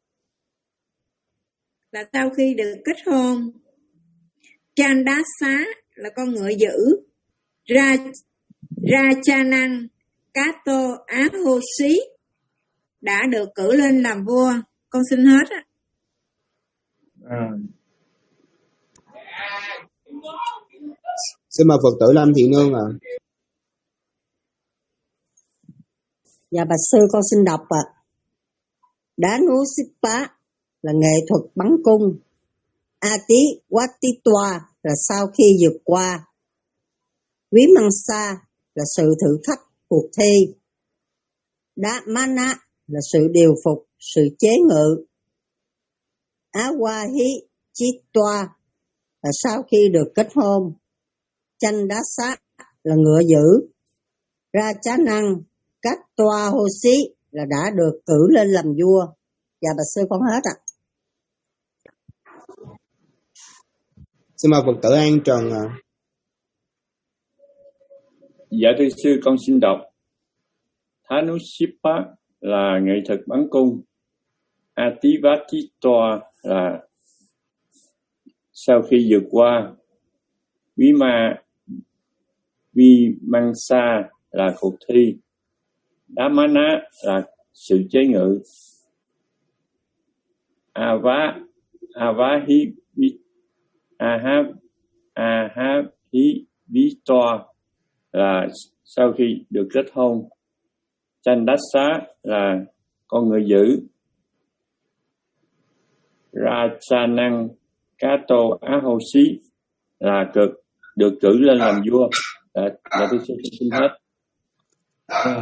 là sau khi được kết hôn. Chandasa là con ngựa dữ. Ra Rajanang Kato Ahosi đã được cử lên làm vua. Con xin hết á. À. Xin mời Phật tử Lâm Thị Nương ạ. À. Dạ bạch sư, con xin đọc ạ. À. Danusippa là nghệ thuật bắn cung. Atiwatitoa là sau khi vượt qua. Vimangsa là sự thử thách cuộc thi. Dhamana là sự điều phục, sự chế ngự. Awahitwa là sau khi được kết hôn. Chandasa là ngựa dữ. Rajanang Kato Hosi là đã được cử lên làm vua. Dạ bạch sư, con hết ạ. À. Xin mời Phật tử An Trần ạ. À. Dạ thưa sư, con xin đọc. Thanusippa là nghệ thuật bắn cung. Atiwatitoa là sau khi vượt qua. Vima Vimangsa là cuộc thi. Dhamana là sự chế ngự. Ava Avahi Aha Ahavitoa là sau khi được kết hôn. Chandasa là con ngựa dữ. Rajanang Kato Ahosi là cực được cử lên làm vua. Dạ, dạ tôi xin, xin hết. À.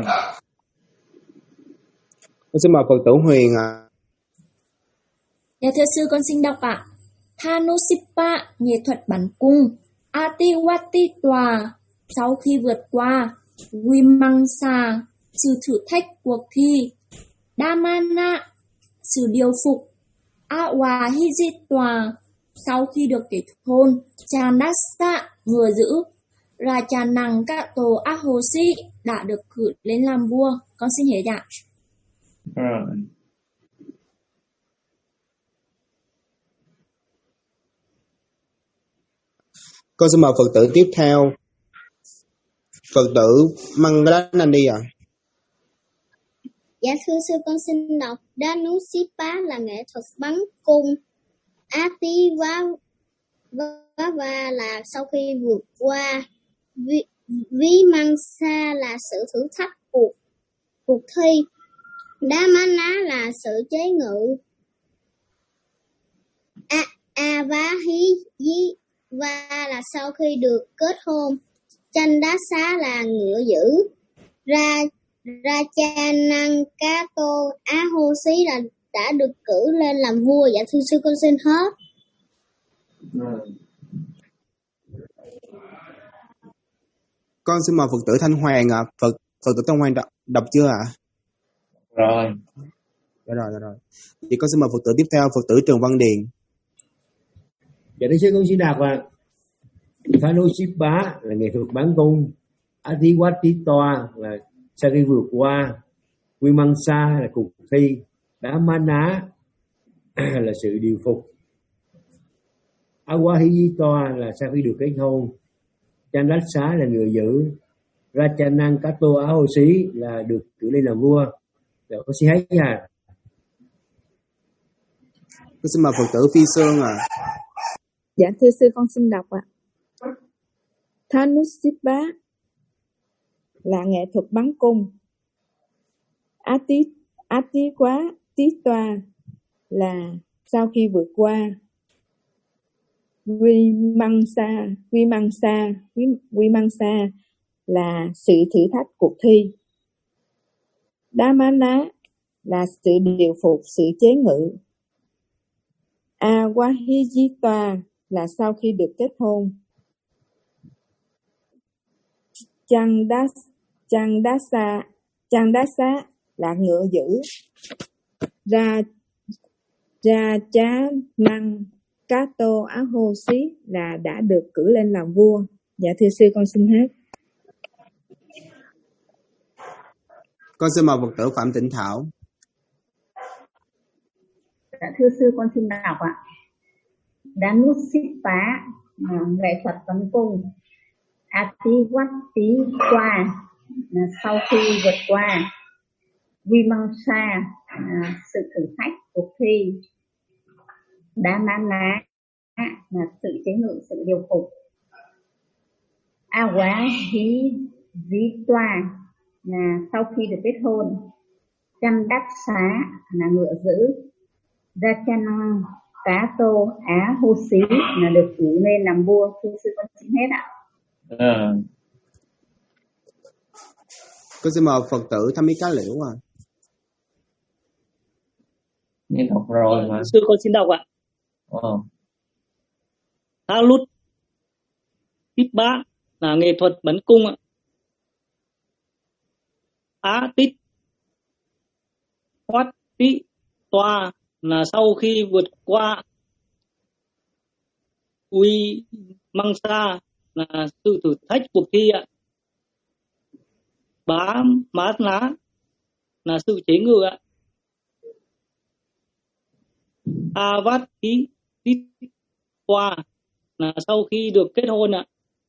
Con xin mời Phật tử Huyền ạ. À. Dạ thưa sư, con xin đọc ạ. À. Thanusippa, nghệ thuật bắn cung. Atiwatitoa, sau khi vượt qua. Vimangsa, sự thử thách cuộc thi. Dhamana, sự điều phục. Awahitwa, sau khi được kết hôn. Chandasa, ngựa dữ. Rajanang Kato Ahosi đã được cử lên làm vua. Con xin hết ạ. À. Con xin mời Phật tử tiếp theo. Phật tử Mangalanandi ạ. À. Dạ thưa sư, con xin đọc. Danusippa là nghệ thuật bắn cung. Atiwatitoa là sau khi vượt qua. Vimangsa là sự thử thách cuộc cuộc thi. Dhamana là sự chế ngự. Avahitwa là sau khi được kết hôn. Chandasa là ngựa dữ. Ra Rajanang Kato Ahosi là đã được cử lên làm vua. Dạ thưa sư, con xin hết. Con xin mời Phật tử Thanh Hoàng ạ. À. Phật Phật tử Thanh Hoàng đọc, đọc chưa ạ? À? Rồi. Rồi rồi rồi. Thì con xin mời Phật tử tiếp theo, Phật tử Trần Văn Điền. Dạ thưa sư, con xin đọc ạ. Phanosippa là nghệ thuật bán cung, Adhiwatitoa là sau khi vượt qua, Vimamsa là cuộc thi, Dhamana là sự điều phục, Awahijitoa là sau khi được kết hôn, Chandasa là ngựa giữ, Rachanankato Ahosi là được cử lên làm vua. Dạ, con xin hết nha. Con xin mời Phật tử Phi Sơn ạ. À. Dạ thưa sư, con xin đọc ạ. À. Thanusippa là nghệ thuật bắn cung, Ati Ati quá tí toa là sau khi vượt qua, Vimamsa Vimamsa Vimamsa là sự thử thách cuộc thi, Dhamana là sự điều phục, sự chế ngự, Awahijitoa là sau khi được kết hôn, Chandas Chandasa Chandasa là ngựa giữ, Ra Ra Chá Năng Kato Ahosi là đã được cử lên làm vua. Dạ thưa sư, con xin hết. Con xin mời Phật tử Phạm Tịnh Thảo. Dạ thưa sư, con xin đọc ạ. Danusippa nghệ thuật bắn cung, Atiwatitoa sau khi vượt qua, Vimamsa sự thử thách cuộc thi, Dhamana là sự chế ngự, sự điều phục, Awahijitoa là sau khi được kết hôn, Chandasa là ngựa giữ, Rachanankato Ahosi là được cử lên làm vua. Thưa sư, con xin hết ạ. À. Con xin mời Phật tử Tham Mỹ Cá Liễu à. Nghe đọc rồi mà. Sư con xin đọc ạ. Ờ. Thalut Tippa là nghệ thuật bắn cung ạ. Á Tít Hoát Tí Toa là sau khi vượt qua, Uy Mangsa là sự thử thách cuộc thi ạ. Bá Mát Lá là sự chế ngự ạ. Avat Tí Tí Toa là sau khi được kết hôn ạ.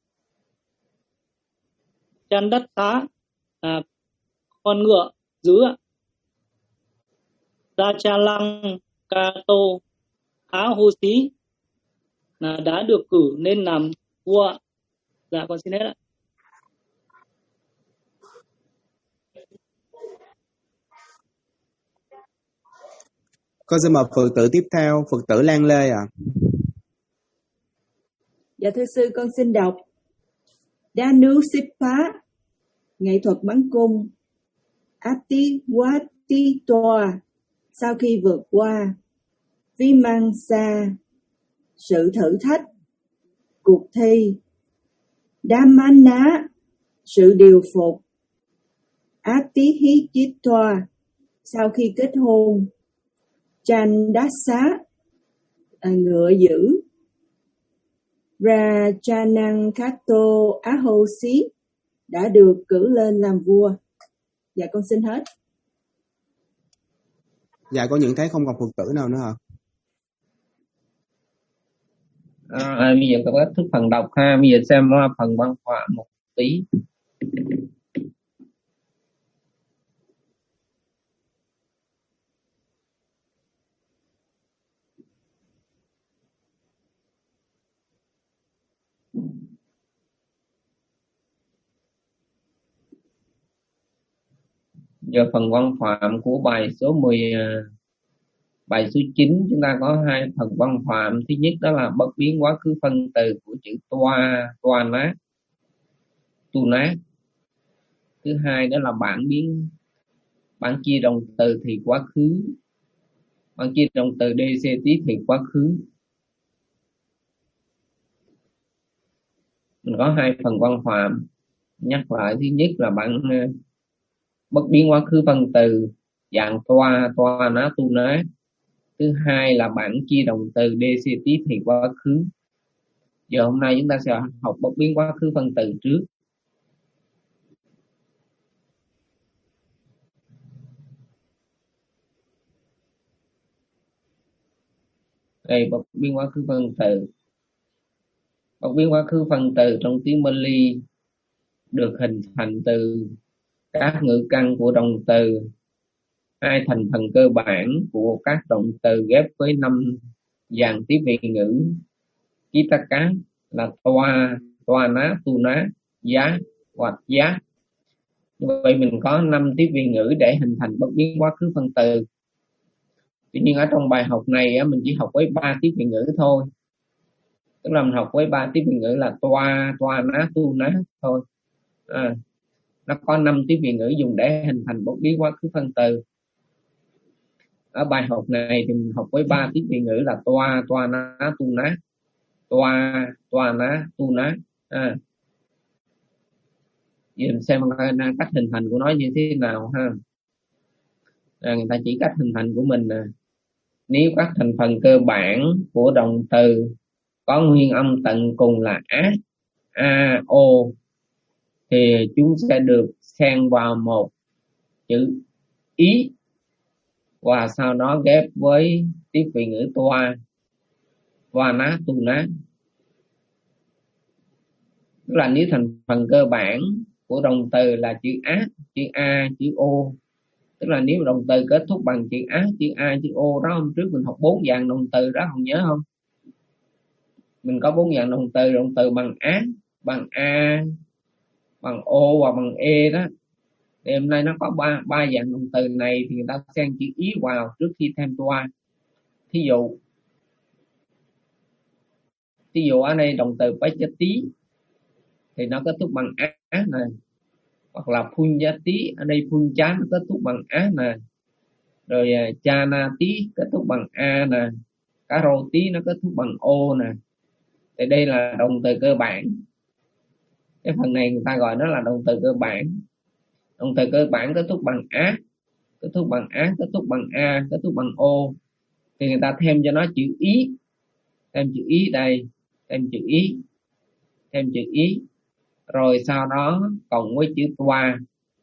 Chan Đất Xá là con ngựa giữ ạ. Rachalang Kato Ahosi là đã được cử nên làm vua. Dạ con xin hết ạ. Con xin mời Phật tử tiếp theo, Phật tử Lan Lê ạ. À. Dạ thưa sư, con xin đọc. Danusippa nghệ thuật bắn cung, Atiwatitoa sau khi vượt qua, Vimamsa sự thử thách cuộc thi, Dhamana sự điều phục, Atihijitoa sau khi kết hôn, Chandasa à, ngựa giữ, Rachanankato Ahosi đã được cử lên làm vua. Dạ con xin hết. Dạ con nhận thấy không còn Phật tử nào nữa hả? À, à, bây giờ có kết thúc phần đọc ha. Bây giờ xem phần văn hóa một tí. Giờ phần văn phạm của bài số mười, bài số chín chúng ta có hai phần văn phạm. Thứ nhất đó là bất biến quá khứ phân từ của chữ toa, toa nát, tu nát. Thứ hai đó là bản biến, bản chia động từ thì quá khứ, bản chia động từ dc tí thì quá khứ. Mình có hai phần văn phạm. Nhắc lại, thứ nhất là bạn bất biến quá khứ phân từ dạng toa toa ná tu ná. Thứ hai là bạn chia động từ đê xê tí thì quá khứ. Giờ hôm nay chúng ta sẽ học bất biến quá khứ phân từ trước. Đây, bất biến quá khứ phân từ. Bất biến quá khứ phân từ trong tiếng Pali được hình thành từ các ngữ căn của động từ, hai thành phần cơ bản của các động từ ghép với năm dàn tiếp vị ngữ Kitaka là toa, toa ná, tu ná, giá hoặc giá. Như vậy mình có năm tiếp vị ngữ để hình thành bất biến quá khứ phân từ. Tuy nhiên ở trong bài học này mình chỉ học với ba tiếp vị ngữ thôi. Tức là mình học với ba tiếp vị ngữ là toa, toa ná, tu ná thôi. À, nó có năm tiếp vị ngữ dùng để hình thành bất biến quá khứ phân từ. Ở bài học này thì mình học với ba tiếp vị ngữ là toa, toa ná, tu ná, toa, toa ná, tu ná. À, giờ mình xem cách hình thành của nó như thế nào ha. À, người ta chỉ cách hình thành của mình nè. Nếu các thành phần cơ bản của động từ có nguyên âm tận cùng là á, a, o thì chúng sẽ được xen vào một chữ ý và sau đó ghép với tiếp vị ngữ toa, toa ná, tu ná. Tức là nếu thành phần cơ bản của động từ là chữ á, chữ a, chữ o, tức là nếu động từ kết thúc bằng chữ á, chữ a, chữ o đó, hôm trước mình học bốn dạng động từ đó, không nhớ không? Mình có bốn dạng động từ, động từ bằng á, bằng a, bằng o và bằng e đó. Thì hôm nay nó có ba ba dạng động từ này thì người ta xen chữ ý vào trước khi thêm toa. Thí dụ thí dụ ở đây động từ pachati thì nó kết thúc bằng á này, hoặc là punyati, ở đây puncha nó kết thúc bằng á nè, rồi chanati kết thúc bằng a nè, karoti nó kết thúc bằng o nè. Thì đây là động từ cơ bản. Cái phần này người ta gọi nó là động từ cơ bản. Động từ cơ bản kết thúc bằng á, kết thúc bằng á, kết thúc bằng a, kết thúc bằng o, thì người ta thêm cho nó chữ ý, thêm chữ ý đây, thêm chữ ý, thêm chữ ý, rồi sau đó cộng với chữ toa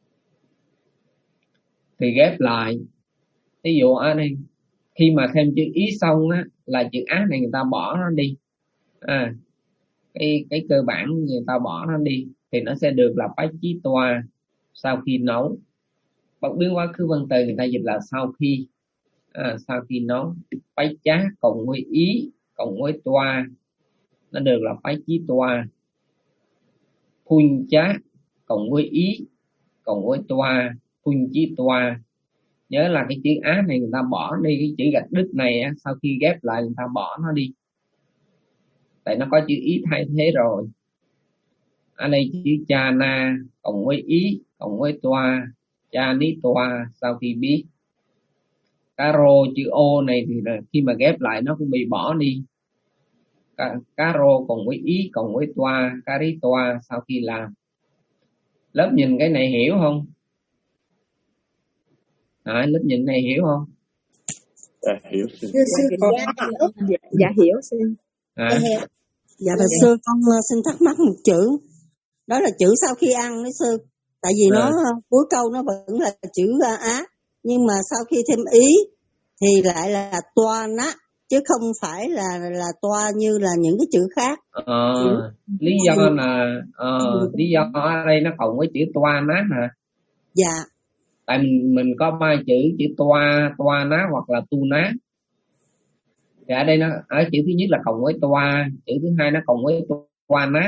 thì ghép lại. Ví dụ ở đây khi mà thêm chữ ý xong á, là chữ á này người ta bỏ nó đi, à, cái cái cơ bản người ta bỏ nó đi thì nó sẽ được là bách chí toa, sau khi nấu. Bất biến quá khứ phân từ người ta dịch là sau khi, à, sau khi nấu. Bách chá cộng với ý cộng với toa nó được là bách chí toa. Phun chá cộng với ý cộng với toa, phun chí toa. Nhớ là cái chữ á này người ta bỏ đi, cái chữ gạch đứt này á, sau khi ghép lại người ta bỏ nó đi, tại nó có chữ ý thay thế rồi. Ở đây chữ cha na cộng với ý cộng với toa, cha ní toa sau khi biết. Caro chữ o này thì khi mà ghép lại nó cũng bị bỏ đi. Caro cộng với ý cộng với toa, cari toa sau khi làm. Lớp nhìn cái này hiểu không? À, lớp nhìn này hiểu không? Dạ hiểu sư. Dạ, dạ hiểu sư. À. Dạ thưa sư, con xin thắc mắc một chữ. Đó là chữ sau khi ăn đấy sư. Tại vì à. nó cuối câu nó vẫn là chữ á, nhưng mà sau khi thêm ý thì lại là toa ná, chứ không phải là là toa như là những cái chữ khác. Ờ, lý do là ờ, lý do ở đây nó cộng với chữ toa ná hả? Dạ. Tại mình mình có ba chữ, chữ toa, toa ná hoặc là tu ná. Thì ở đây nó ở chữ thứ nhất là cộng với toa, chữ thứ hai nó cộng với toa ná.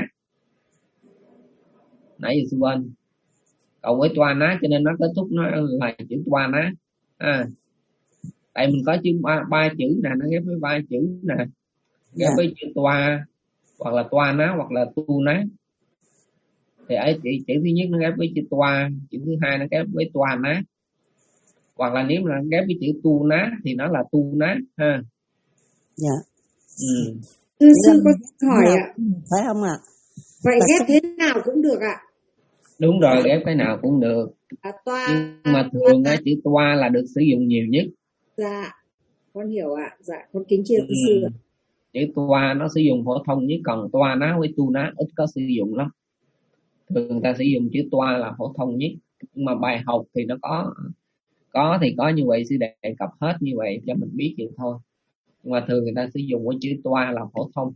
Nãy giờ sư bên cộng với toa ná cho nên nó kết thúc nó là chữ toa ná. À, tại mình có chữ ba, ba chữ nè, nó ghép với ba chữ nè, ghép với chữ toa hoặc là toa ná hoặc là tu ná. Thì ở chữ, chữ thứ nhất nó ghép với chữ toa, chữ thứ hai nó ghép với toa ná, hoặc là nếu mà ghép với chữ tu ná thì nó là tu ná ha. Dạ. Ừ. Thưa sư có hỏi ạ. Phải không ạ? Vậy ghép thế nào cũng được ạ? Đúng rồi, ghép cái nào cũng được. À, toa, Nhưng mà thường á, chữ toa là được sử dụng nhiều nhất. dạ, con hiểu ạ. Dạ, con kính chiêu Ừ. sư ạ. Chữ toa nó sử dụng phổ thông nhất, còn toa ná với tu ná ít có sử dụng lắm. Thường người ta sử dụng chữ toa là phổ thông nhất. Nhưng mà bài học thì nó có có thì có như vậy, sư đề cập hết như vậy cho mình biết vậy thôi. Nhưng mà thường người ta sử dụng cái chữ toa là phổ thông.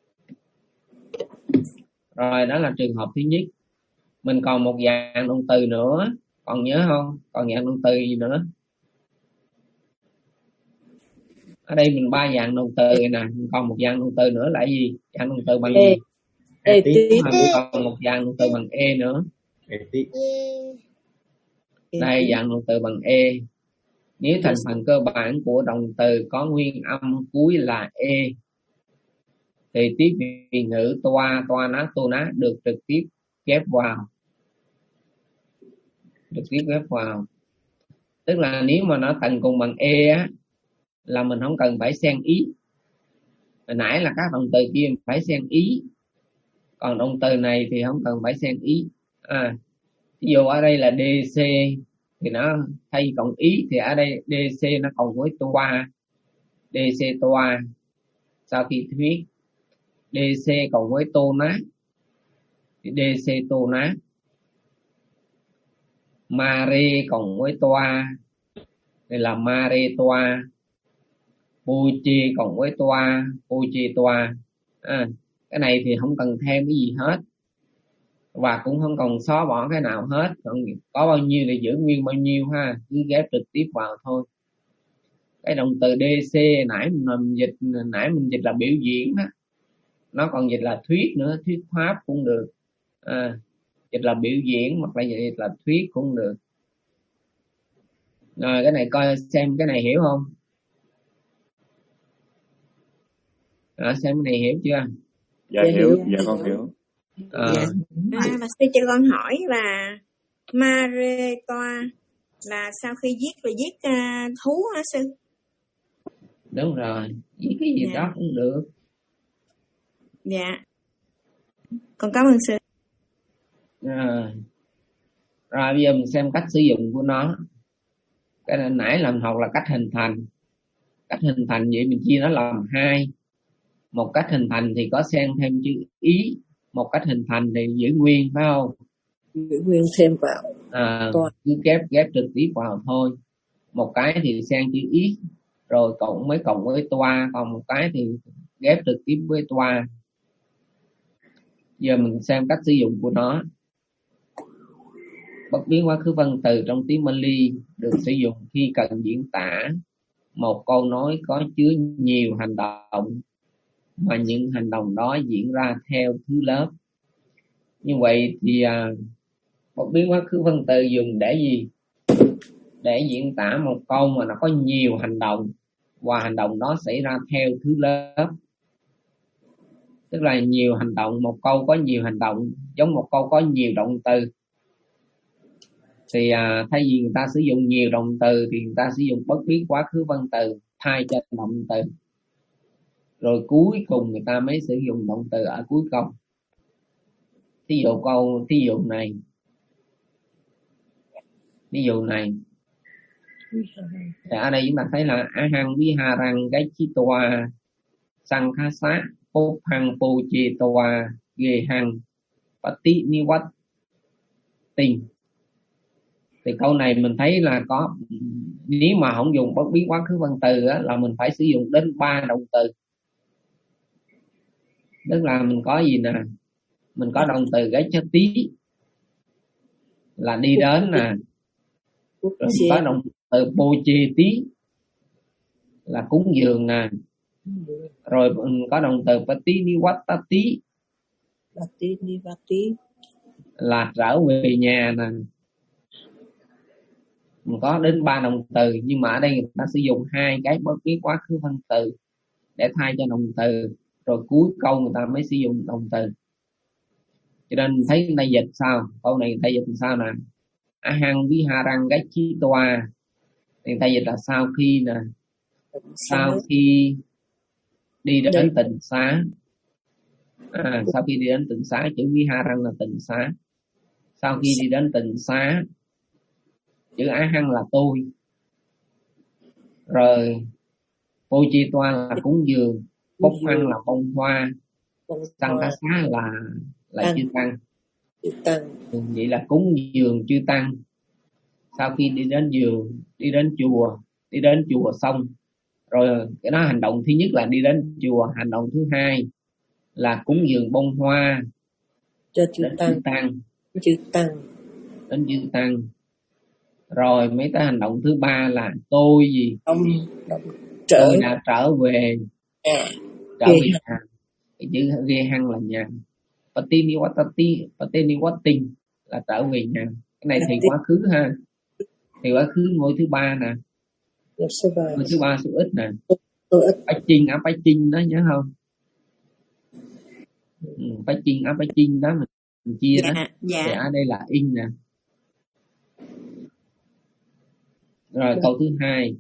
Rồi đó là trường hợp thứ nhất. Mình còn một dạng động từ nữa, còn nhớ không? Còn dạng động từ gì nữa? Ở đây mình ba dạng động từ nè, mình còn một dạng động từ nữa là gì? Dạng động từ bằng E. gì? E tí. Mà mình còn một dạng động từ bằng e nữa. E tí. Đây dạng động từ bằng e. Nếu thành phần cơ bản của động từ có nguyên âm cuối là e thì tiếp vị ngữ toa, toa ná, tô ná được trực tiếp ghép vào. Trực tiếp ghép vào. Tức là nếu mà nó tận cùng bằng e á, là mình không cần phải xen ý. Hồi nãy là các động từ kia phải xen ý. Còn động từ này thì không cần phải xen ý. À, ví dụ ở đây là dc thì nó thay cộng ý thì ở đây dc nó cộng với toa. Dc toa. Sau khi thuyết dc cộng với tô ná thì dc tô ná. Mare cộng với toa thì là mare toa. Puchi cộng với toa, puchi toa. À, cái này thì không cần thêm cái gì hết và cũng không cần xóa bỏ cái nào hết. Có bao nhiêu thì giữ nguyên bao nhiêu ha, cứ ghép trực tiếp vào thôi. Cái động từ dc nãy mình dịch nãy mình dịch là biểu diễn đó, nó còn dịch là thuyết nữa, thuyết pháp cũng được. À, dịch là biểu diễn hoặc là dịch là thuyết cũng được. Rồi cái này coi xem cái này hiểu không? À, xem cái này hiểu chưa? Dạ hiểu, dạ con hiểu. À, À, mà sư cho con hỏi là mare toa là sau khi giết là giết uh, thú hả sư? đúng rồi, với cái gì Dạ. đó cũng được. Dạ. Con cảm ơn sư. Rồi. Rồi bây giờ mình xem cách sử dụng của nó. Cái này nãy làm học là cách hình thành. Cách hình thành vậy mình chia nó làm hai. Một cách hình thành thì có xen thêm chữ ý, một cách hình thành thì giữ nguyên, phải không? Giữ nguyên thêm vào. À, Toa. cứ ghép ghép trực tiếp vào thôi. Một cái thì xen chữ ý rồi cộng mới cộng với toa, còn một cái thì ghép trực tiếp với toa. Giờ mình xem cách sử dụng của nó. Bất biến quá khứ分từ trong tiếng Pali được sử dụng khi cần diễn tả một câu nói có chứa nhiều hành động mà những hành động đó diễn ra theo thứ lớp. Như vậy thì à, bất biến quá khứ phân từ dùng để gì? Để diễn tả một câu mà nó có nhiều hành động và hành động đó xảy ra theo thứ lớp. Tức là nhiều hành động, một câu có nhiều hành động, giống một câu có nhiều động từ. Thì à, thay vì người ta sử dụng nhiều động từ thì người ta sử dụng bất biến quá khứ phân từ thay cho động từ. Rồi cuối cùng người ta mới sử dụng động từ ở cuối câu. Thí dụ câu, thí dụ này. Ví dụ này. Thì ở đây chúng ta thấy là ahang viharang gachitoa sankhasa pophang pochitoa gehang pati nivat tình. Thì câu này mình thấy là có, nếu mà không dùng bất biến quá khứ phân từ á, là mình phải sử dụng đến ba động từ. Tức là mình có gì nè, mình có động từ gachati là đi đến nè, rồi mình có động từ pocheti là cúng dường nè, rồi mình có động từ patinivatati là trở về nhà nè. Mình có đến ba động từ, nhưng mà ở đây người ta sử dụng hai cái bất biến quá khứ phân từ để thay cho động từ, rồi cuối câu người ta mới sử dụng động từ. Cho nên mình thấy người ta dịch sao? Câu này người ta dịch sao nè? Ahang viharang gachitoa. Người ta dịch là sau khi nè, sau khi đi đến tịnh xá. À, sau khi đi đến tịnh xá, chữ viharang là tịnh xá. Sau khi đi đến tịnh xá, chữ á hăng là tôi, rồi vô chi toa là cúng dường, bốc ăn là bông hoa, tăng cá xá là là chư tăng. Vậy là cúng dường chư tăng. Sau khi đi đến giường, đi đến chùa, đi đến chùa xong rồi, cái đó hành động thứ nhất là đi đến chùa. Hành động thứ hai là cúng dường bông hoa cho chư đến tăng. chư tăng chư tăng đến chư tăng. Rồi mấy cái hành động thứ ba là tôi gì ông trở tôi đã trở về à, trở về nhà. Cái chữ ghê hăng là nhà. Patiniwatati, Patiniwatin là trở về nhà. Cái này thì quá khứ ha. Thì quá khứ ngôi thứ ba nè, ngôi thứ ba số ít nè, bách chinh á bách chinh đó, nhớ không? Ừ, bách chinh á bách chinh đó mình, mình chia dạ, đó. Dạ. Thì ở đây là in nè. Rồi câu thứ hai,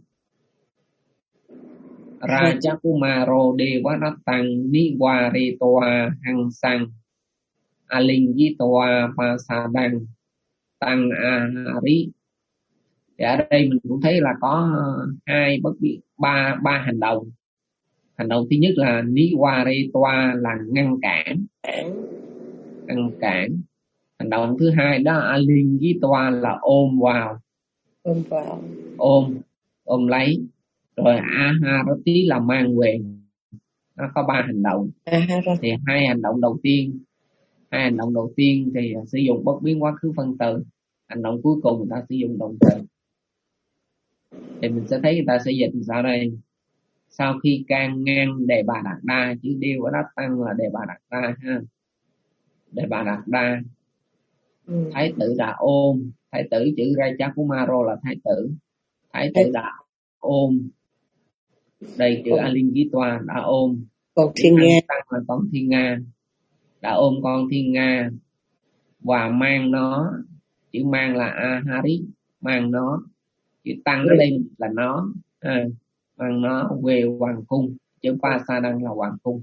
Rajakumaro Devanatang Niwaritoa Hang Sang Alingitoa Pasadang Tăng Ahari. Thì ở đây mình cũng thấy là có hai bất biến ba ba hành động. Hành động thứ nhất là Niwaritoa là ngăn cản, ngăn cản. Hành động thứ hai đó Alingitoa là ôm vào, ôm vào, ôm ôm lấy. Rồi Aharati là mang về. Nó có ba hành động. Aharati. Thì hai hành động đầu tiên hai hành động đầu tiên thì sử dụng bất biến quá khứ phân từ. Hành động cuối cùng người ta sử dụng động từ. Thì mình sẽ thấy người ta sẽ dịch sao đây. Sau khi can ngang đề bà đạt đa, chữ điêu ở đó tăng là đề bà đạt đa ha. Đề bà đạt đa. Ừ. Thái tử đã ôm. Thái tử chữ Rajakumaro là thái tử. Thái tử đã ôm. Đây chữ Alingitoa đã ôm. Con Thiên Nga tăng là con Thiên Nga. Đã ôm con Thiên Nga và mang nó. Chữ mang là Ahari, mang nó. Chữ tăng ở đây là nó à, mang nó về hoàng cung. Chữ Pasadang là hoàng cung.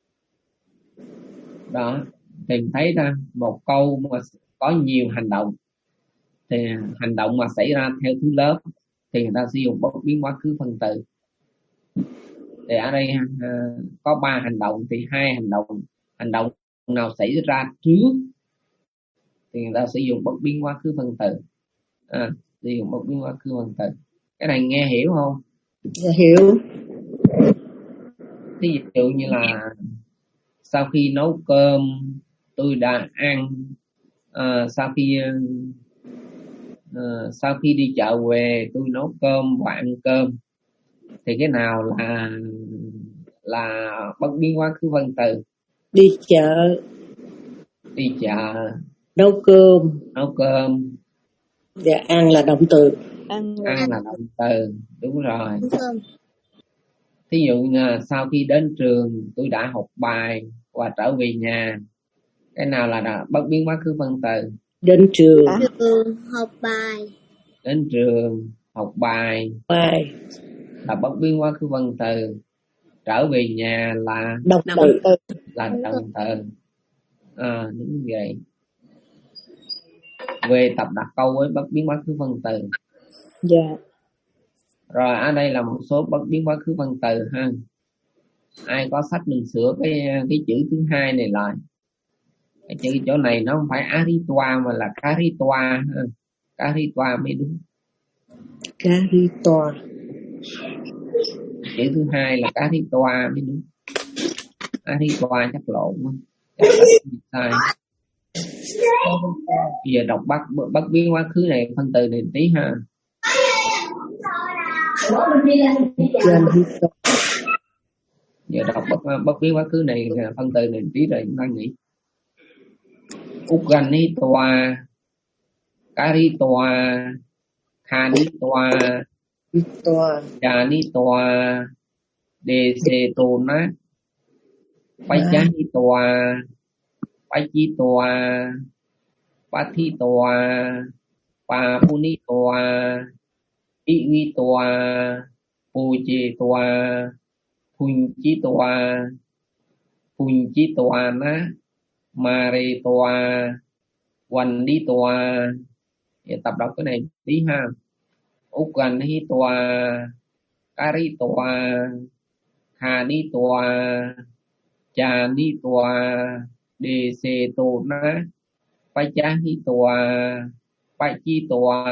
Đó, thì thấy ra một câu mà có nhiều hành động. Thì hành động mà xảy ra theo thứ lớp thì người ta sử dụng bất biến quá khứ phân từ. Thì ở đây à, có ba hành động thì hai hành động hành động nào xảy ra trước thì người ta sử dụng bất biến quá khứ phân từ. À, sử dụng bất biến quá khứ phân từ. Cái này nghe hiểu không? Dạ, hiểu. Ví dụ như là sau khi nấu cơm tôi đã ăn. À, sau khi à, sau khi đi chợ về tôi nấu cơm và ăn cơm. Thì cái nào là là bất biến quá khứ phân từ? Đi chợ. Đi chợ. Nấu cơm. Nấu cơm. Dạ, ăn là động từ. Ăn, ăn là động từ, đúng rồi. Thí dụ như sau khi đến trường tôi đã học bài và trở về nhà. Cái nào là đã bất biến quá khứ phân từ? Đến trường. Trường học bài. Đến trường học bài. Bài. Là bất biến quá khứ phân từ. Trở về nhà là động từ. Là động từ. À, đúng vậy. Về tập đặt câu với bất biến quá khứ phân từ. Dạ. Rồi ở đây là một số bất biến quá khứ phân từ ha. Ai có sách mình sửa cái cái chữ thứ hai này lại. Cái chữ chỗ này nó không phải aritoa mà là caritoa ha. Caritoa mới đúng. Caritoa. Chữ thứ hai là caritoa mới đúng. Aritoa chắc lộn quá. Sai. Bây giờ đọc bắt bất biến quá khứ này phân từ này tí ha. Giờ đọc bất, bất biến quá khứ này phân từ này tí rồi chúng ta nghĩ. Uganitoa, Caritoa, Khanitoa, Janitoa, Desetona, Pachanitoa, Pachitoa, Pathitoa, Papunitoa, Iwitoa, Pujitoa, Punchitoa, Punchitoana, Maritoa, Quanh đi tòa, tập đọc cái này tí ha. Úc gần đi tòa, Cari tòa, Hà đi tòa, Chà đi tòa, Đề xê tổ ná, Bách chá hi tòa, Bách chi tòa,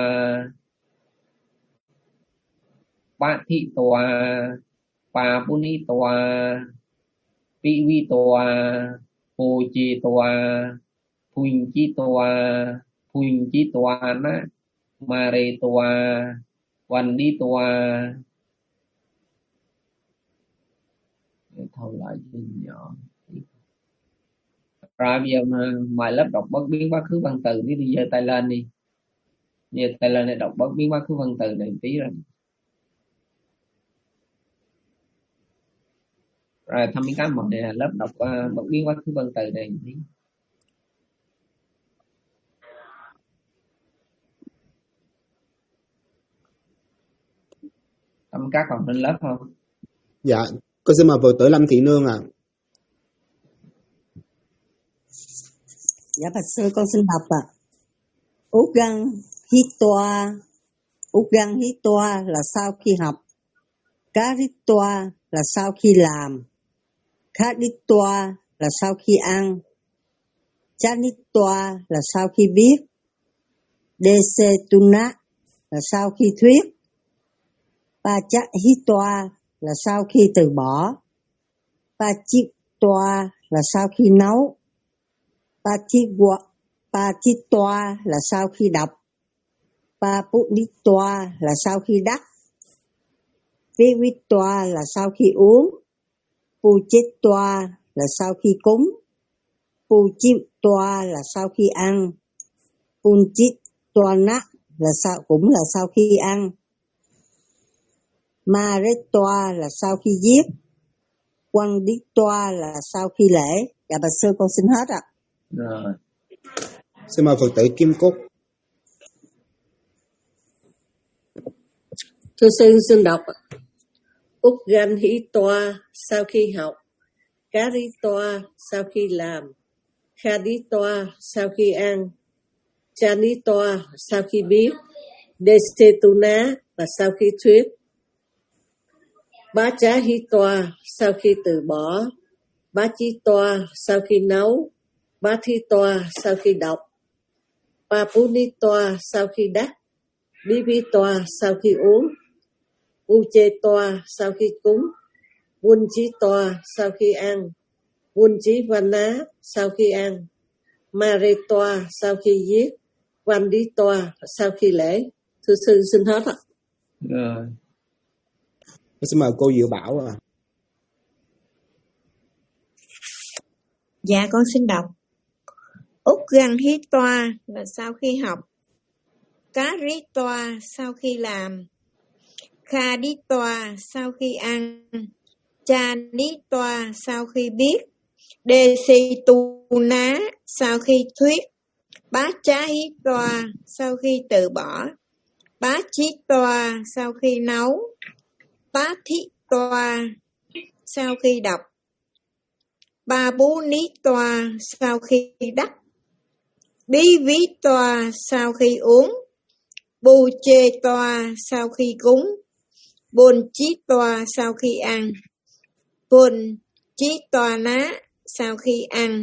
Bát thị tòa, Bà bù ni tòa, Vị vi tòa, Phù chì tòa, Phùnh chi tòa, Phùnh chi tòa ná, Mà rê tòa, Quanh đi tòa. Thôi lại gì nhỏ. Rồi bây giờ mà ngoài lớp đọc bất biến quá khứ văn từ, đi bây giờ tay lên đi. Bây giờ tay lên để đọc bất biến quá khứ văn từ này tí rồi. Rồi thăm mấy cái một này là lớp đọc uh, bất biến quá khứ văn từ này tí. Thăm các còn lên lớp không? Dạ, con xin mời Phật tử Lâm Thị Nương ạ. À. Dạ Bạch Sư con xin đọc ạ. À. Ugang Hitoa, Ugang Hitoa là sau khi học, Karitoa là sau khi làm, Kaditoa là sau khi ăn, Chanitoa là sau khi biết, Desetuna là sau khi thuyết, Pachahitoa là sau khi từ bỏ, Pachitoa là sau khi nấu, Pachitoa là sau khi đọc, Papunitoa là sau khi đắc, Vivitoa là sau khi uống, Puchitoa là sau khi cúng, Puchitoa là sau khi ăn, Punchitoana là sau cũng là sau khi ăn, Maretoa là sau khi giết, Quanditoa là sau khi lễ. Dạ Bạch Sư con xin hết ạ. Rồi. Xin mời Phật tử Kim Cúc. Thưa sư xin đọc. Ugan Hitoa sau khi học, Karitoa sau khi làm, Khaditoa sau khi ăn, Chanitoa sau khi biết, Desetuna là sau khi thuyết, Bachahitoa sau khi từ bỏ, Bachitoa sau khi nấu, Bathitoa sau khi đọc, Papunitoa sau khi đắc, Bivitoa sau khi uống, Uchetoa sau khi cúng, Bunchitoa sau khi ăn, Bunchivana sau khi ăn, Maretoa sau khi giết, Vanditoa sau khi lễ. Thưa sư xin hết ạ. Rồi. Xin mời cô Diệu Bảo ạ. À. Dạ con xin đọc. Ugang Hitoa là sau khi học, Karitoa sau khi làm, Khaditoa sau khi ăn, Chanitoa sau khi biết, Desetuna sau khi thuyết, Bachahitoa sau khi từ bỏ, Bachitoa sau khi nấu, Bathitoa sau khi đọc, Babunitoa sau khi đắc, Bivitoa sau khi uống, Buchetoa sau khi cúng, Bunchitoa sau khi ăn, Punchitoana sau khi ăn,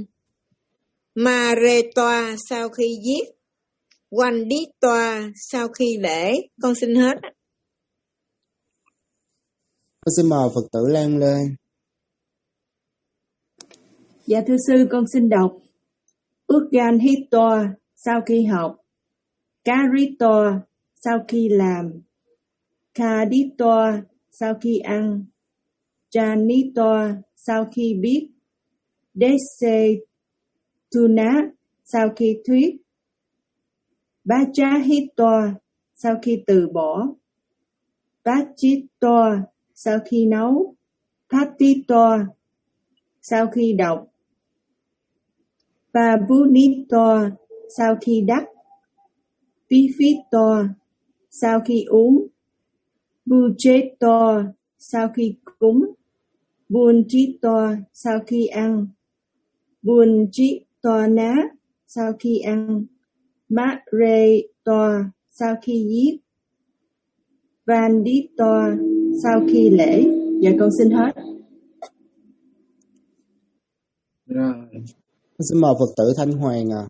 Maretoa sau khi giết, Quanditoa sau khi lễ. Con xin hết. Con xin mời Phật tử Lan Lê. Dạ thưa sư con xin đọc. Ugan Hitoa sau khi học, Karitoa sau khi làm, Khaditoa sau khi ăn, Chanitoa sau khi biết, Desetuna sau khi thuyết, Bachahitoa sau khi từ bỏ, Pachitoa sau khi nấu, Pathitoa sau khi đọc, Pabunitoa sau khi đắc, Pifitoa sau khi uống, Buchetoa sau khi cúng, Bunchitoa sau khi ăn, Bunchitoana sau khi ăn, Mareto sau khi giết, Vandito sau khi lễ. Dạ con xin hết. Rồi. Xin mời Phật tử Thanh Hoàng à.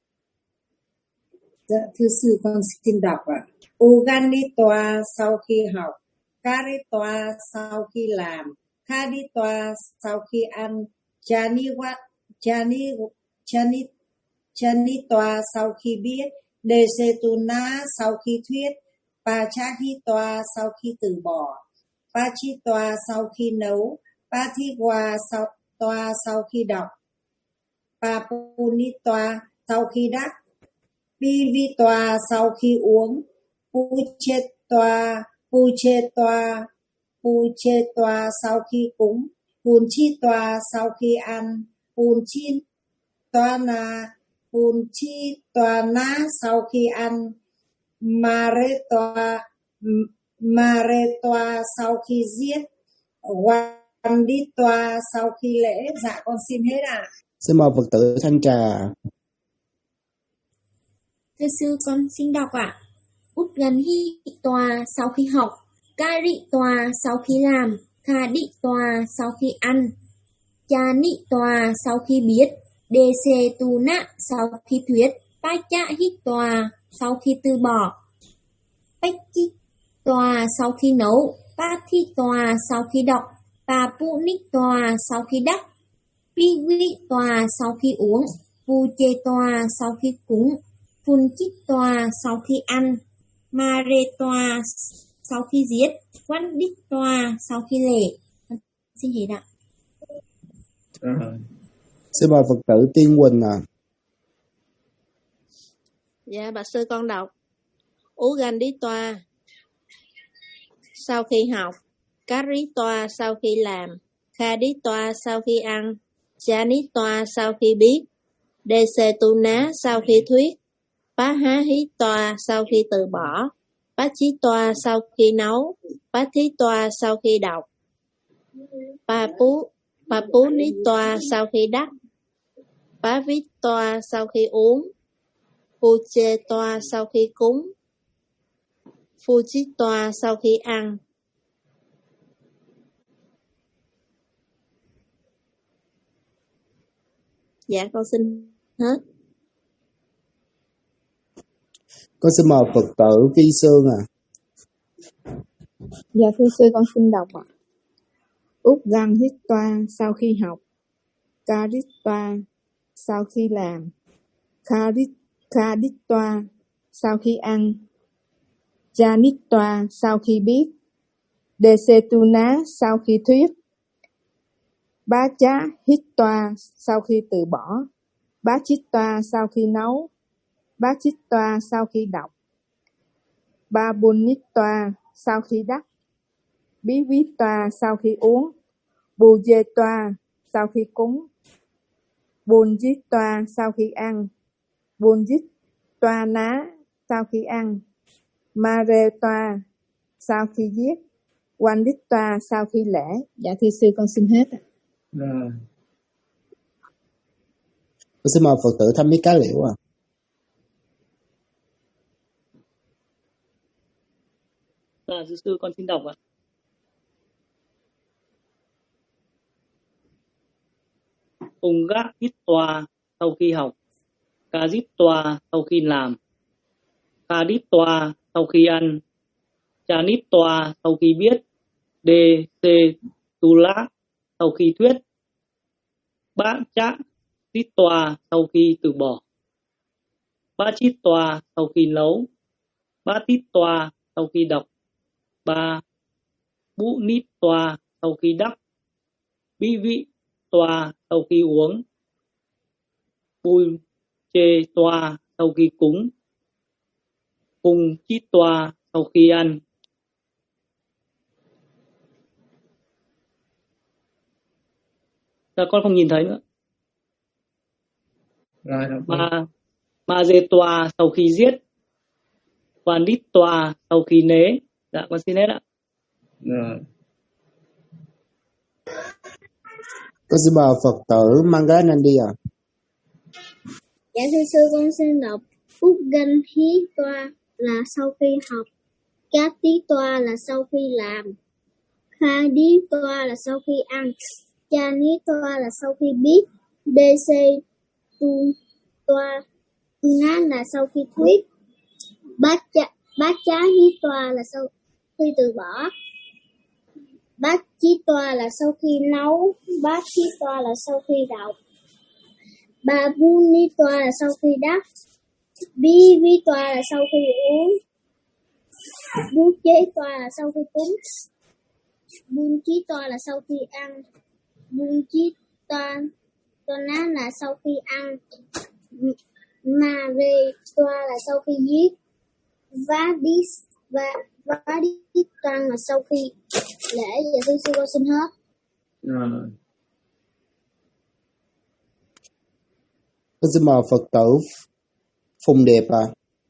Dạ, thưa sư con xin đọc ạ. Uganitoa sau khi học, Karitoa sau khi làm, Kaditoa sau khi ăn, Chaniwa Chani Chani Chanitoa sau khi biết, Desetuna sau khi thuyết, Pachahitoa sau khi từ bỏ, Pachitoa sau khi nấu, Pathiwa sau toa sau khi đọc, Papunitoa sau khi đắc, Pivitoa sau khi uống, Puchetoa Puchetoa Puchetoa sau khi cúng, Punchitoa sau khi ăn, Punchitoana Punchitoana sau khi ăn, Maretoa Maretoa sau khi giết, Wanditoa sau khi lễ. Dạ con xin hết ạ. À. Xin mời Phật tử Thanh Trà. Thưa sư con xin đọc ạ. Út gần hi tòa sau khi học, ca rị tòa sau khi làm, kha đị tòa sau khi ăn, cha nị tòa sau khi biết, đề xê tu nạ sau khi thuyết, pa cha hít tòa sau khi từ bỏ, bách chi tòa sau khi nấu, pa thi tòa sau khi đọc, pa pu nị tòa sau khi đắc, pi vi tòa sau khi uống, pu chê tòa sau khi cúng, phun chích tòa sau khi ăn, ma rê tòa sau khi giết, quan đích tòa sau khi lễ. Xin hết ạ. Xin mời Phật tử Tiên Quỳnh à. Dạ bà sư con đọc. Uganditoa sau khi học, Karitoa sau khi làm, Kaditoa sau khi ăn, Chanitoa sau khi biết, Desetuna sau khi thuyết, Pahahitoa sau khi từ bỏ, Pachitoa sau khi nấu, Pathitoa sau khi đọc, Papu Papunitoa sau khi đắc, Pavitoa sau khi uống, Puchetoa sau khi cúng, Fuchitoa sau khi ăn. Dạ con xin hết. Con xin mời Phật tử Vi Sương à. Dạ thưa sư con xin đọc ạ. Úc Gan hít toa sau khi học, Karit toa sau khi làm, Karit Kadit toa sau khi ăn, Janit toa sau khi biết, Desetuna sau khi thuyết, Bá chá hít toa sau khi từ bỏ, Bá chít toa sau khi nấu, Bá chít toa sau khi đọc, Ba bun nít toa sau khi đắc, Bí vít toa sau khi uống, Bù dê toa sau khi cúng, Bùn dít toa sau khi ăn, Bùn dít toa ná sau khi ăn, Ma rê toa sau khi giết, Quan đít toa sau khi lễ. Dạ thưa sư con xin hết. Rồi. Tôi xin mời Phật tử Thăm Mỹ Cá Liễu à. Dạ thưa sư con xin đọc ạ. Ung gác hít toa sau khi học, ca dít toa sau khi làm, ca đít toa sau khi ăn, cha nít toa sau khi biết, đê xê tu lá sau khi thuyết, bá chá tít toa sau khi từ bỏ, bá chít toa sau khi nấu, bá tít toa sau khi đọc, ba bũ nít toa sau khi đắc, bí vị toa sau khi uống, bùi chê toa sau khi cúng, phùng chít toa sau khi ăn. Dạ con không nhìn thấy nữa. Rồi, rồi. Mà mà dê toa sau khi giết, Quan đít toa sau khi nế. Dạ con xin hết ạ. Rồi. Con xin mời Phật tử Mangalanandi à. Dạ thưa sư con xin đọc. Udganhitva là sau khi học, Katitva là sau khi làm, Khaditva là sau khi ăn, Chanitva là sau khi biết, Desetutva là sau khi thuyết, Bachahitva là sau khi từ bỏ, Bachitva là sau khi nấu, Bachitva là sau khi đọc, Babunitva là sau khi đắp, Bivitva là sau khi uống, Buchetva là sau khi cúng, Bunchitva là sau khi ăn, Bunchitva là sau khi ăn, Maretva là sau khi giết, Vadis và Vaditang là sau khi lễ. Dạ thưa sư con xin hết. Rồi. Con xin mời Phật tử Phùng Đẹp ạ. À.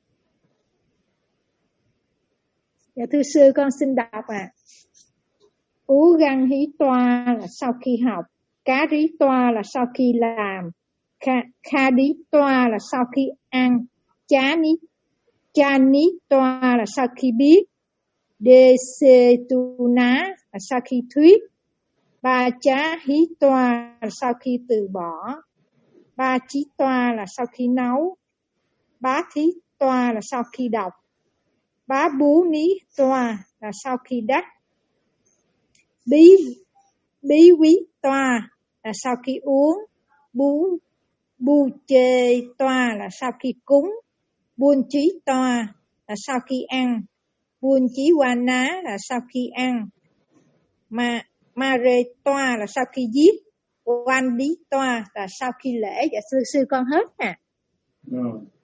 Dạ thưa sư con xin đọc ạ. À. Ú găng hí toa là sau khi học, cá rí toa là sau khi làm, kha, kha đi toa là sau khi ăn, chá ní, cha ní toa là sau khi biết, đê xê tu ná là sau khi thuyết, ba chá hí toa là sau khi từ bỏ, ba chí toa là sau khi nấu, bá thí toa là sau khi đọc, bá bú ní toa là sau khi đắc, bí bí quý toa là sau khi uống, bú bu chê toa là sau khi cúng, buôn trí toa là sau khi ăn, buôn chí qua ná là sau khi ăn, ma ma rê toa là sau khi giết, quan lý toa là sau khi lễ. Dạ sư sư con hết nè. Ừ.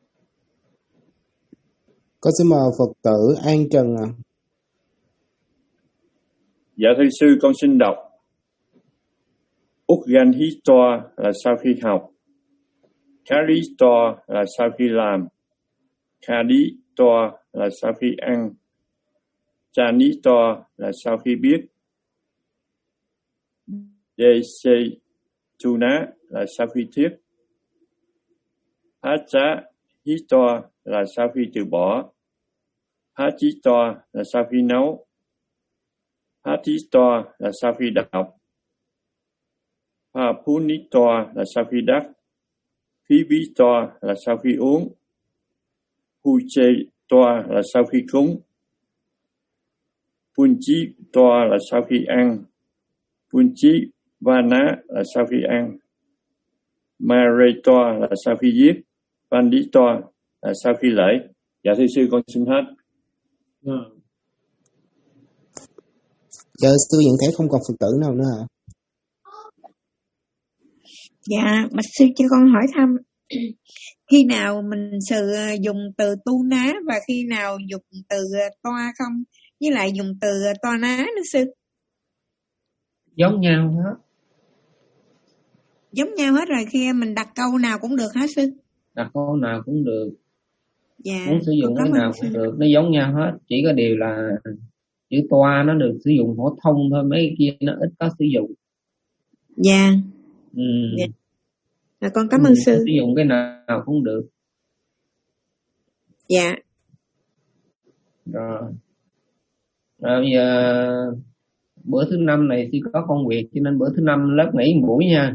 Con xin mời Phật tử An Trần ạ. À. Dạ thưa sư con xin đọc. Udganhitva là sau khi học, Karitva là sau khi làm, Khaditva là sau khi ăn, Chanitva là sau khi biết, Desetuna là sau khi thuyết, Bachahitva là sau khi từ bỏ, Bachitva là sau khi nấu, Bachitva là sau khi đọc, Papunitva là sau khi đắc, Pibitva là sau khi uống, Puchetva là sau khi cúng, Punchitva là sau khi ăn, Punchivana là sau khi ăn, Maretva là sau khi giết, Panditva là sau khi lễ. Dạ thưa sư con xin hết. Ừ. Dạ sư nhận thấy không còn Phật tử nào nữa hả? Dạ, bạch sư cho con hỏi thăm. Khi nào mình sử dùng từ tu ná và khi nào dùng từ toa không? Với lại dùng từ toa ná nữa sư? Giống nhau hết. Giống nhau hết rồi, khi mình đặt câu nào cũng được hả sư? Đặt câu nào cũng được. Dạ. Muốn sử dụng cái nào cũng được, nó giống nhau hết. Chỉ có điều là chữ toa nó được sử dụng phổ thông thôi, mấy cái kia nó ít có sử dụng. Dạ. Ừ. Dạ. À, con cảm ơn sư. Sử dụng cái nào cũng được. Dạ. Rồi. Rồi bây giờ bữa thứ năm này thì có công việc cho nên bữa thứ năm lớp nghỉ một buổi nha.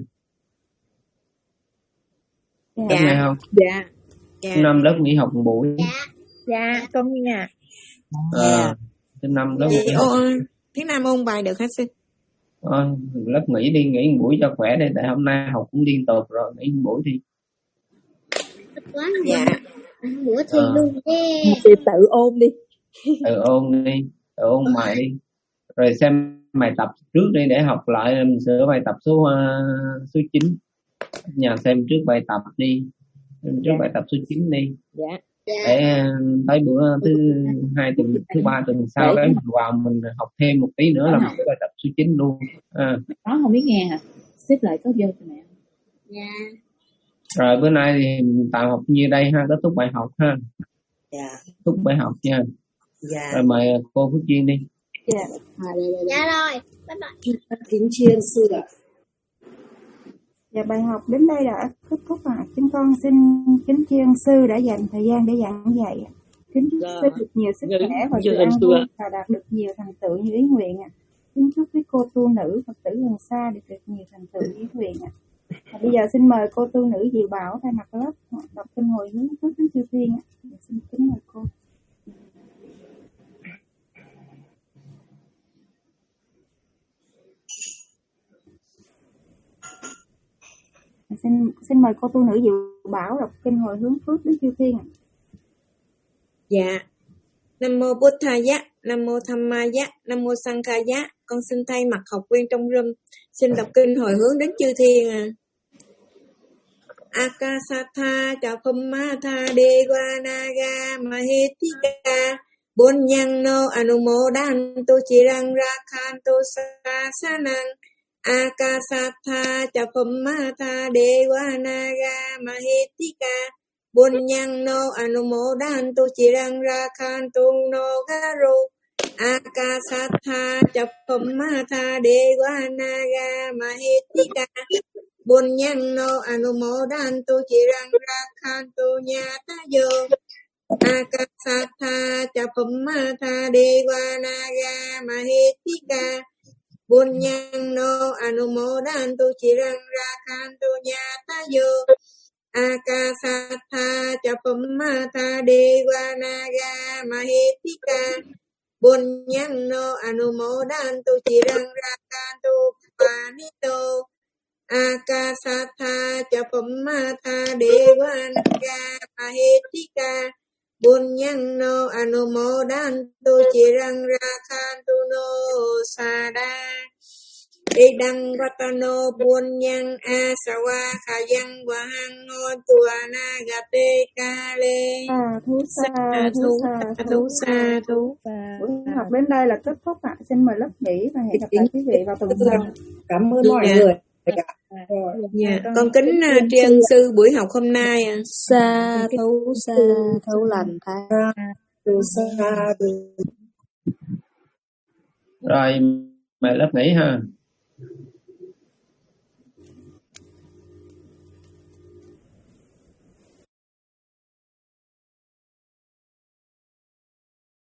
Dạ. Lớp nghe không? Dạ. Dạ. Thứ năm lớp nghỉ học một buổi. Dạ. Dạ con nghe nha. À, thứ năm lớp nghỉ học. Thứ năm ôn bài được hả sư? À, lớp nghỉ đi, nghỉ một buổi cho khỏe đi, tại hôm nay học cũng liên tục rồi, nghỉ một buổi đi. Quá dạ. Bữa thi à. Luôn yeah. Thì tự ôn đi. Tự ôn đi, tự ôn bài đi. Rồi xem bài tập trước đi để học lại, mình sửa bài tập số uh, số chín. Nhà xem trước bài tập đi, xem trước yeah. bài tập số chín đi. Dạ. Để tới bữa thứ hai tuần, thứ ba tuần sau đấy mình vào mình học thêm một tí nữa là một cái bài tập số chín luôn. À. Nó không biết nghe hả? Xếp lại có vô cho mẹ. Dạ. Rồi bữa nay thì tạm học như đây ha, kết thúc bài học ha. Dạ. Kết thúc bài học nha. Dạ. Rồi mời cô Phước Duyên đi. Dạ. Dạ rồi. Bye bye. Kính tri ân sư ạ. Và bài học đến đây đã kết thúc ạ. À. Chúng con xin kính tri ân sư đã dành thời gian để giảng dạy. Kính chúc sư được nhiều sức khỏe và sự an vui và đạt được nhiều thành tựu như ý nguyện ạ. À. Kính chúc quý cô tu nữ Phật tử gần xa được được nhiều thành tựu như ý nguyện ạ. À. Bây giờ xin mời cô tu nữ Diệu Bảo thay mặt lớp đọc kinh hồi hướng phước đến chư thiên ạ. À. Xin kính mời cô. Xin, xin mời cô tu nữ Diệu Bảo đọc kinh hồi hướng phước đến chư thiên. Dạ. Nam mô Bụt Thầy Giá, Nam mô Tham Ma Giá, Nam mô Sang Kha Giá. Con xin thay mặt học viên trong room xin đọc kinh hồi hướng đến chư thiên à. Akasatha Chapammatha Devanaga Mahitika Bunyangno Anumodantu Chirang Rakhantu Sasanang Akasatha Chapammatha Devanaga Mahitika Bunyangno Anumodantu Chirang Rakhantu No Garu Akasatha Chapammatha Devanaga Mahitika Bunyangno Anumodantu Chirang Rakhantu Nyatayo Akasatha Chapammatha Devanaga Mahitika Bunyangno Anumodantu Chirang Rakhantu Nyatayo Akasatha Chapammatha Devanaga Mahitika Bunyangno Anumodantu Chirang Rakhantu Panito Akasatha Chapammatha Devanaga Mahitika Bunyangno Anumodantu Chirang Rakhantu No Sada Idang Vatano Bunyang Asawa Khayang Wahang Ngon Tuana Gate Kale Sa thú sa thú sa thú. Buổi học đến đây là kết thúc ạ. Xin mời lớp nghỉ và hẹn gặp lại quý vị vào tuần sau. Cảm ơn mọi người. Dạ, con kính uh, tri ân sư buổi học hôm nay. À. Sa thú sa thú lành thay. Rồi mời lớp nghỉ ha.